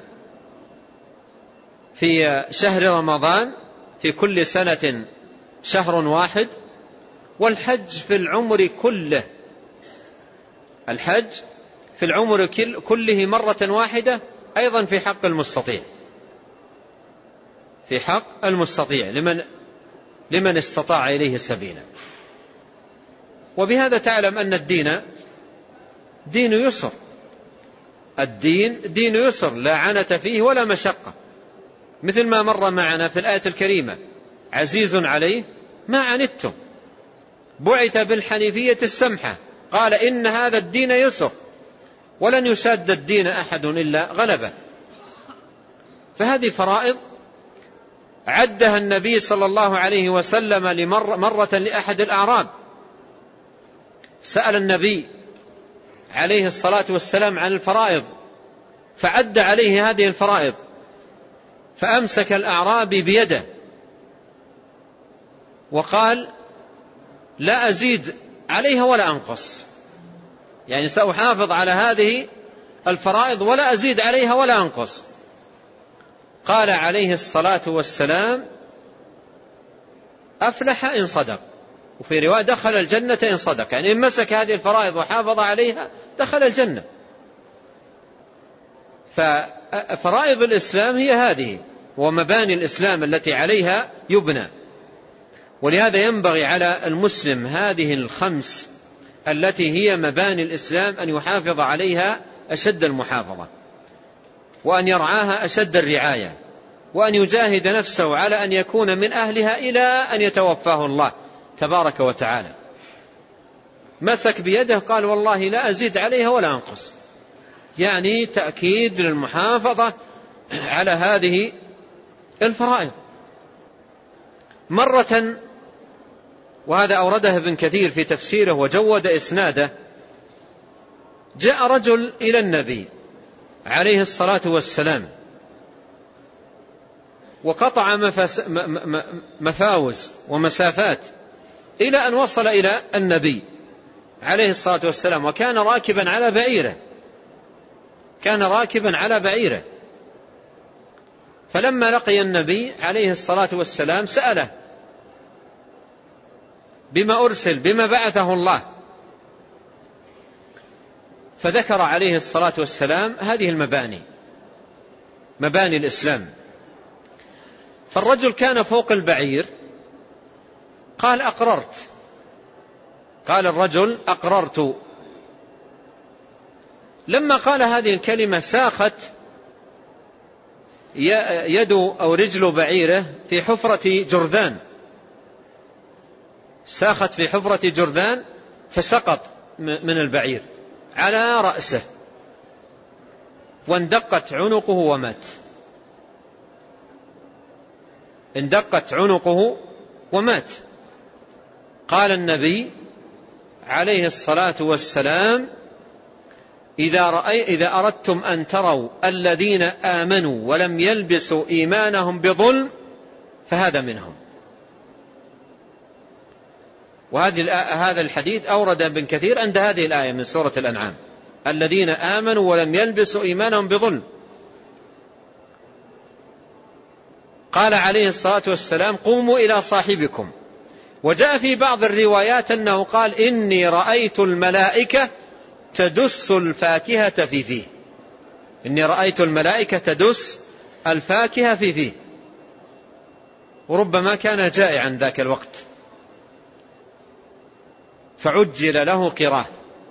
في شهر رمضان في كل سنة شهر واحد. والحج في العمر كله، الحج في العمر كله مرة واحدة، أيضا في حق المستطيع، في حق المستطيع لمن استطاع إليه سبيلا. وبهذا تعلم أن الدين دين يسر، الدين دين يسر لا عنة فيه ولا مشقة، مثل ما مر معنا في الآية الكريمة عزيز عليه ما عنتم بعث بالحنيفية السمحة، قال إن هذا الدين يسر ولن يشاد الدين أحد إلا غلبه. فهذه فرائض عدها النبي صلى الله عليه وسلم مرة لأحد الأعراب، سأل النبي عليه الصلاة والسلام عن الفرائض فعد عليه هذه الفرائض، فأمسك الأعرابي بيده وقال لا أزيد عليها ولا أنقص، يعني سأحافظ على هذه الفرائض ولا أزيد عليها ولا أنقص. قال عليه الصلاة والسلام أفلح إن صدق، وفي رواية دخل الجنة إن صدق، يعني إن مسك هذه الفرائض وحافظ عليها دخل الجنة. ففرائض الإسلام هي هذه ومباني الإسلام التي عليها يبنى. ولهذا ينبغي على المسلم هذه الخمس التي هي مباني الإسلام أن يحافظ عليها أشد المحافظة، وأن يرعاها أشد الرعاية، وأن يجاهد نفسه على أن يكون من أهلها إلى أن يتوفاه الله تبارك وتعالى. مسك بيده قال والله لا أزيد عليها ولا أنقص، يعني تأكيد للمحافظة على هذه الفرائض. مرة، وهذا أورده ابن كثير في تفسيره وجود إسناده، جاء رجل إلى النبي عليه الصلاة والسلام وقطع مفاوز ومسافات إلى أن وصل إلى النبي عليه الصلاة والسلام، وكان راكبا على بعيره، كان راكبا على بعيره. فلما لقي النبي عليه الصلاة والسلام سأله بما أرسل، بما بعثه الله فذكر عليه الصلاة والسلام هذه المباني، مباني الإسلام. فالرجل كان فوق البعير، قال أقررت، قال الرجل أقررت. لما قال هذه الكلمة ساخت يد أو رجل بعيره في حفرة جرذان، ساخت في حفرة جرذان فسقط من البعير على رأسه واندقت عنقه ومات. اندقت عنقه ومات. قال النبي عليه الصلاة والسلام: إذا أردتم أن تروا الذين آمنوا ولم يلبسوا إيمانهم بظلم فهذا منهم. وهذا الحديث أورد ابن كثير عند هذه الآية من سورة الأنعام: الذين آمنوا ولم يلبسوا إيمانهم بظلم. قال عليه الصلاة والسلام: قوموا إلى صاحبكم. وجاء في بعض الروايات أنه قال: إني رأيت الملائكة تدس الفاكهة في فيه. إني رأيت الملائكة تدس الفاكهة في فيه. وربما كان جائعا ذاك الوقت فعجل له قراه.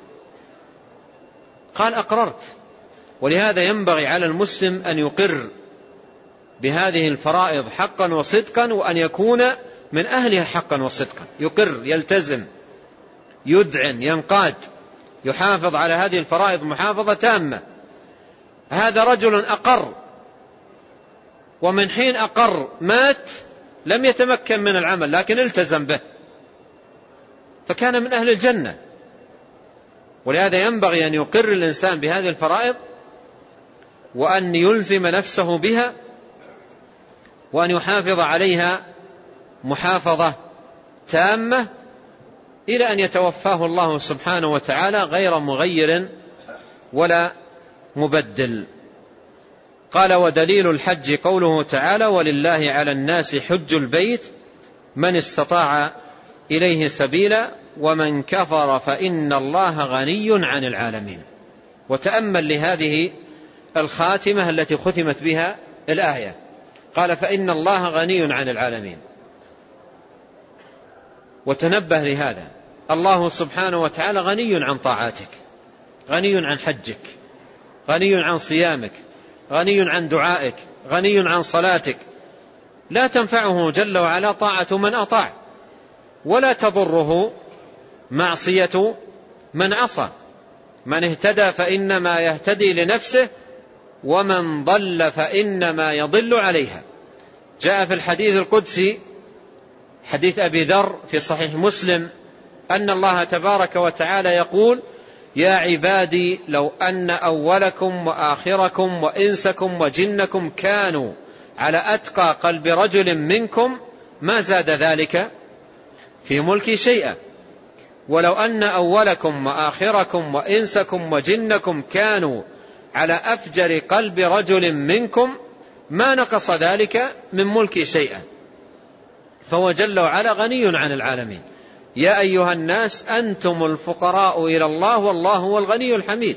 قال: أقررت. ولهذا ينبغي على المسلم أن يقر بهذه الفرائض حقا وصدقا، وأن يكون من أهلها حقا وصدقا، يقر، يلتزم، يذعن، ينقاد، يحافظ على هذه الفرائض محافظة تامة. هذا رجل أقر، ومن حين أقر مات، لم يتمكن من العمل لكن التزم به، فكان من أهل الجنة. ولهذا ينبغي أن يقر الإنسان بهذه الفرائض، وأن يلزم نفسه بها، وأن يحافظ عليها محافظة تامة إلى أن يتوفاه الله سبحانه وتعالى غير مغير ولا مبدل. قال: ودليل الحج قوله تعالى: ولله على الناس حج البيت من استطاع إليه سبيلا ومن كفر فإن الله غني عن العالمين. وتأمل لهذه الخاتمة التي ختمت بها الآية، قال: فإن الله غني عن العالمين. وتنبه لهذا، الله سبحانه وتعالى غني عن طاعاتك، غني عن حجك، غني عن صيامك، غني عن دعائك، غني عن صلاتك. لا تنفعه جل وعلا طاعة من أطاع، ولا تضره معصية من عصى. من اهتدى فإنما يهتدي لنفسه، ومن ضل فإنما يضل عليها. جاء في الحديث القدسي، حديث أبي ذر في صحيح مسلم، أن الله تبارك وتعالى يقول: يا عبادي لو أن أولكم وآخركم وإنسكم وجنكم كانوا على أتقى قلب رجل منكم ما زاد ذلك في ملكي شيئا، ولو أن أولكم وآخركم وإنسكم وجنكم كانوا على أفجر قلب رجل منكم ما نقص ذلك من ملكي شيئا. فهو جل وعلا غني عن العالمين. يا أيها الناس أنتم الفقراء إلى الله والله هو الغني الحميد.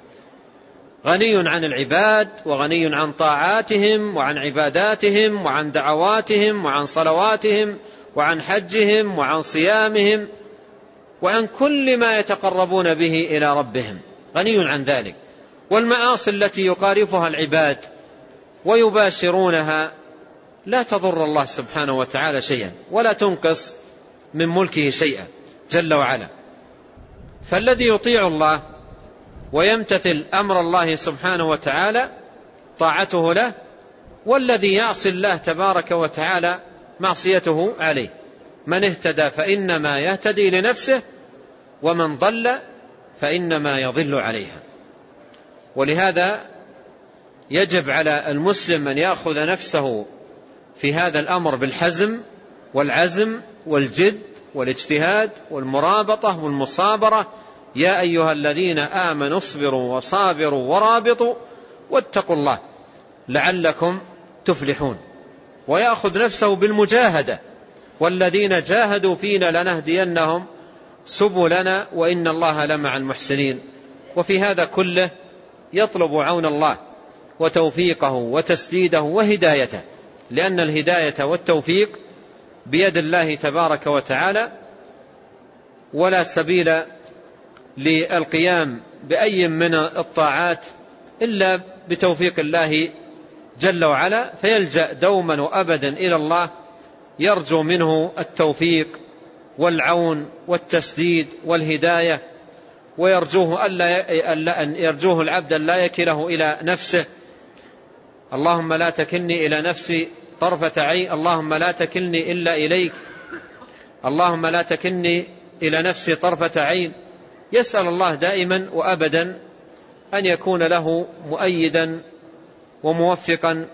غني عن العباد، وغني عن طاعاتهم وعن عباداتهم وعن دعواتهم وعن صلواتهم وعن حجهم وعن صيامهم وعن كل ما يتقربون به إلى ربهم، غني عن ذلك. والمعاصي التي يقارفها العباد ويباشرونها لا تضر الله سبحانه وتعالى شيئا، ولا تنقص من ملكه شيئا جل وعلا. فالذي يطيع الله ويمتثل أمر الله سبحانه وتعالى طاعته له، والذي يعصي الله تبارك وتعالى معصيته عليه. من اهتدى فإنما يهتدي لنفسه، ومن ضل فإنما يضل عليها. ولهذا يجب على المسلم أن يأخذ نفسه في هذا الأمر بالحزم والعزم والجد والاجتهاد والمرابطة والمصابرة. يا أيها الذين آمنوا اصبروا وصابروا ورابطوا واتقوا الله لعلكم تفلحون. ويأخذ نفسه بالمجاهدة، والذين جاهدوا فينا لنهدينهم سبلنا وإن الله لمع المحسنين. وفي هذا كله يطلب عون الله وتوفيقه وتسديده وهدايته، لأن الهداية والتوفيق بيد الله تبارك وتعالى، ولا سبيل للقيام بأي من الطاعات إلا بتوفيق الله جل وعلا، فيلجأ دوما وأبدا إلى الله يرجو منه التوفيق والعون والتسديد والهداية، ويرجوه أن يرجوه العبد أن لا يكله إلى نفسه. اللهم لا تكلني إلى نفسي طرفة عين، اللهم لا تكلني إلا إليك، اللهم لا تكلني إلى نفسي طرفة عين. يسأل الله دائما وأبدا أن يكون له مؤيدا وموفقا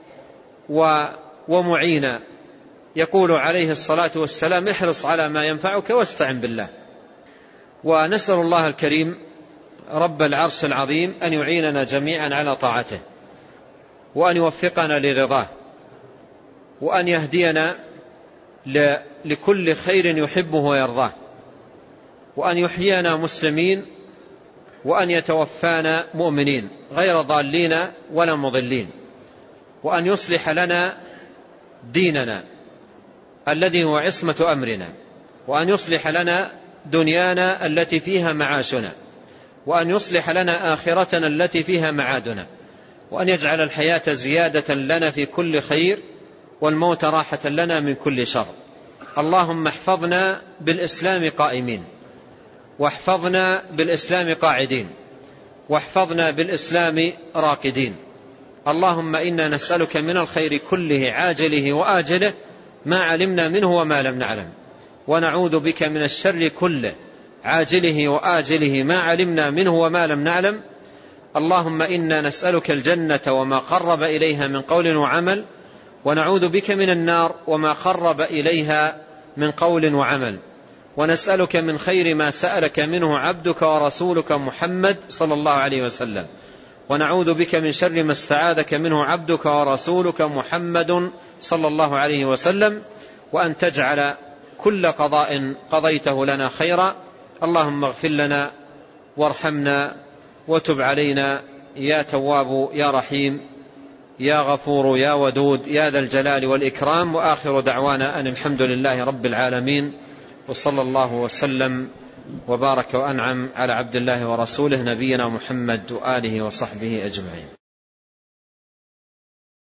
ومعينا. يقول عليه الصلاة والسلام: احرص على ما ينفعك واستعن بالله. ونسأل الله الكريم رب العرش العظيم أن يعيننا جميعا على طاعته، وأن يوفقنا لرضاه، وأن يهدينا لكل خير يحبه ويرضاه، وأن يحيينا مسلمين، وأن يتوفانا مؤمنين غير ضالين ولا مضلين، وأن يصلح لنا ديننا الذي هو عصمة أمرنا، وأن يصلح لنا دنيانا التي فيها معاشنا، وأن يصلح لنا آخرتنا التي فيها معادنا، وأن يجعل الحياة زيادة لنا في كل خير، والموت راحة لنا من كل شر. اللهم احفظنا بالإسلام قائمين، واحفظنا بالإسلام قاعدين، واحفظنا بالإسلام راقدين. اللهم إنا نسألك من الخير كله عاجله وآجله ما علمنا منه وما لم نعلم، ونعوذ بك من الشر كله عاجله وآجله ما علمنا منه وما لم نعلم. اللهم إنا نسألك الجنة وما قرب إليها من قول وعمل، ونعوذ بك من النار وما قرب إليها من قول وعمل. ونسألك من خير ما سألك منه عبدك ورسولك محمد صلى الله عليه وسلم، ونعوذ بك من شر ما استعاذك منه عبدك ورسولك محمد صلى الله عليه وسلم، وأن تجعل كل قضاء قضيته لنا خيرا. اللهم اغفر لنا وارحمنا وتب علينا يا تواب يا رحيم يا غفور يا ودود يا ذا الجلال والإكرام. وآخر دعوانا أن الحمد لله رب العالمين، وصلى الله وسلم وبارك وأنعم على عبد الله ورسوله نبينا محمد وآله وصحبه أجمعين.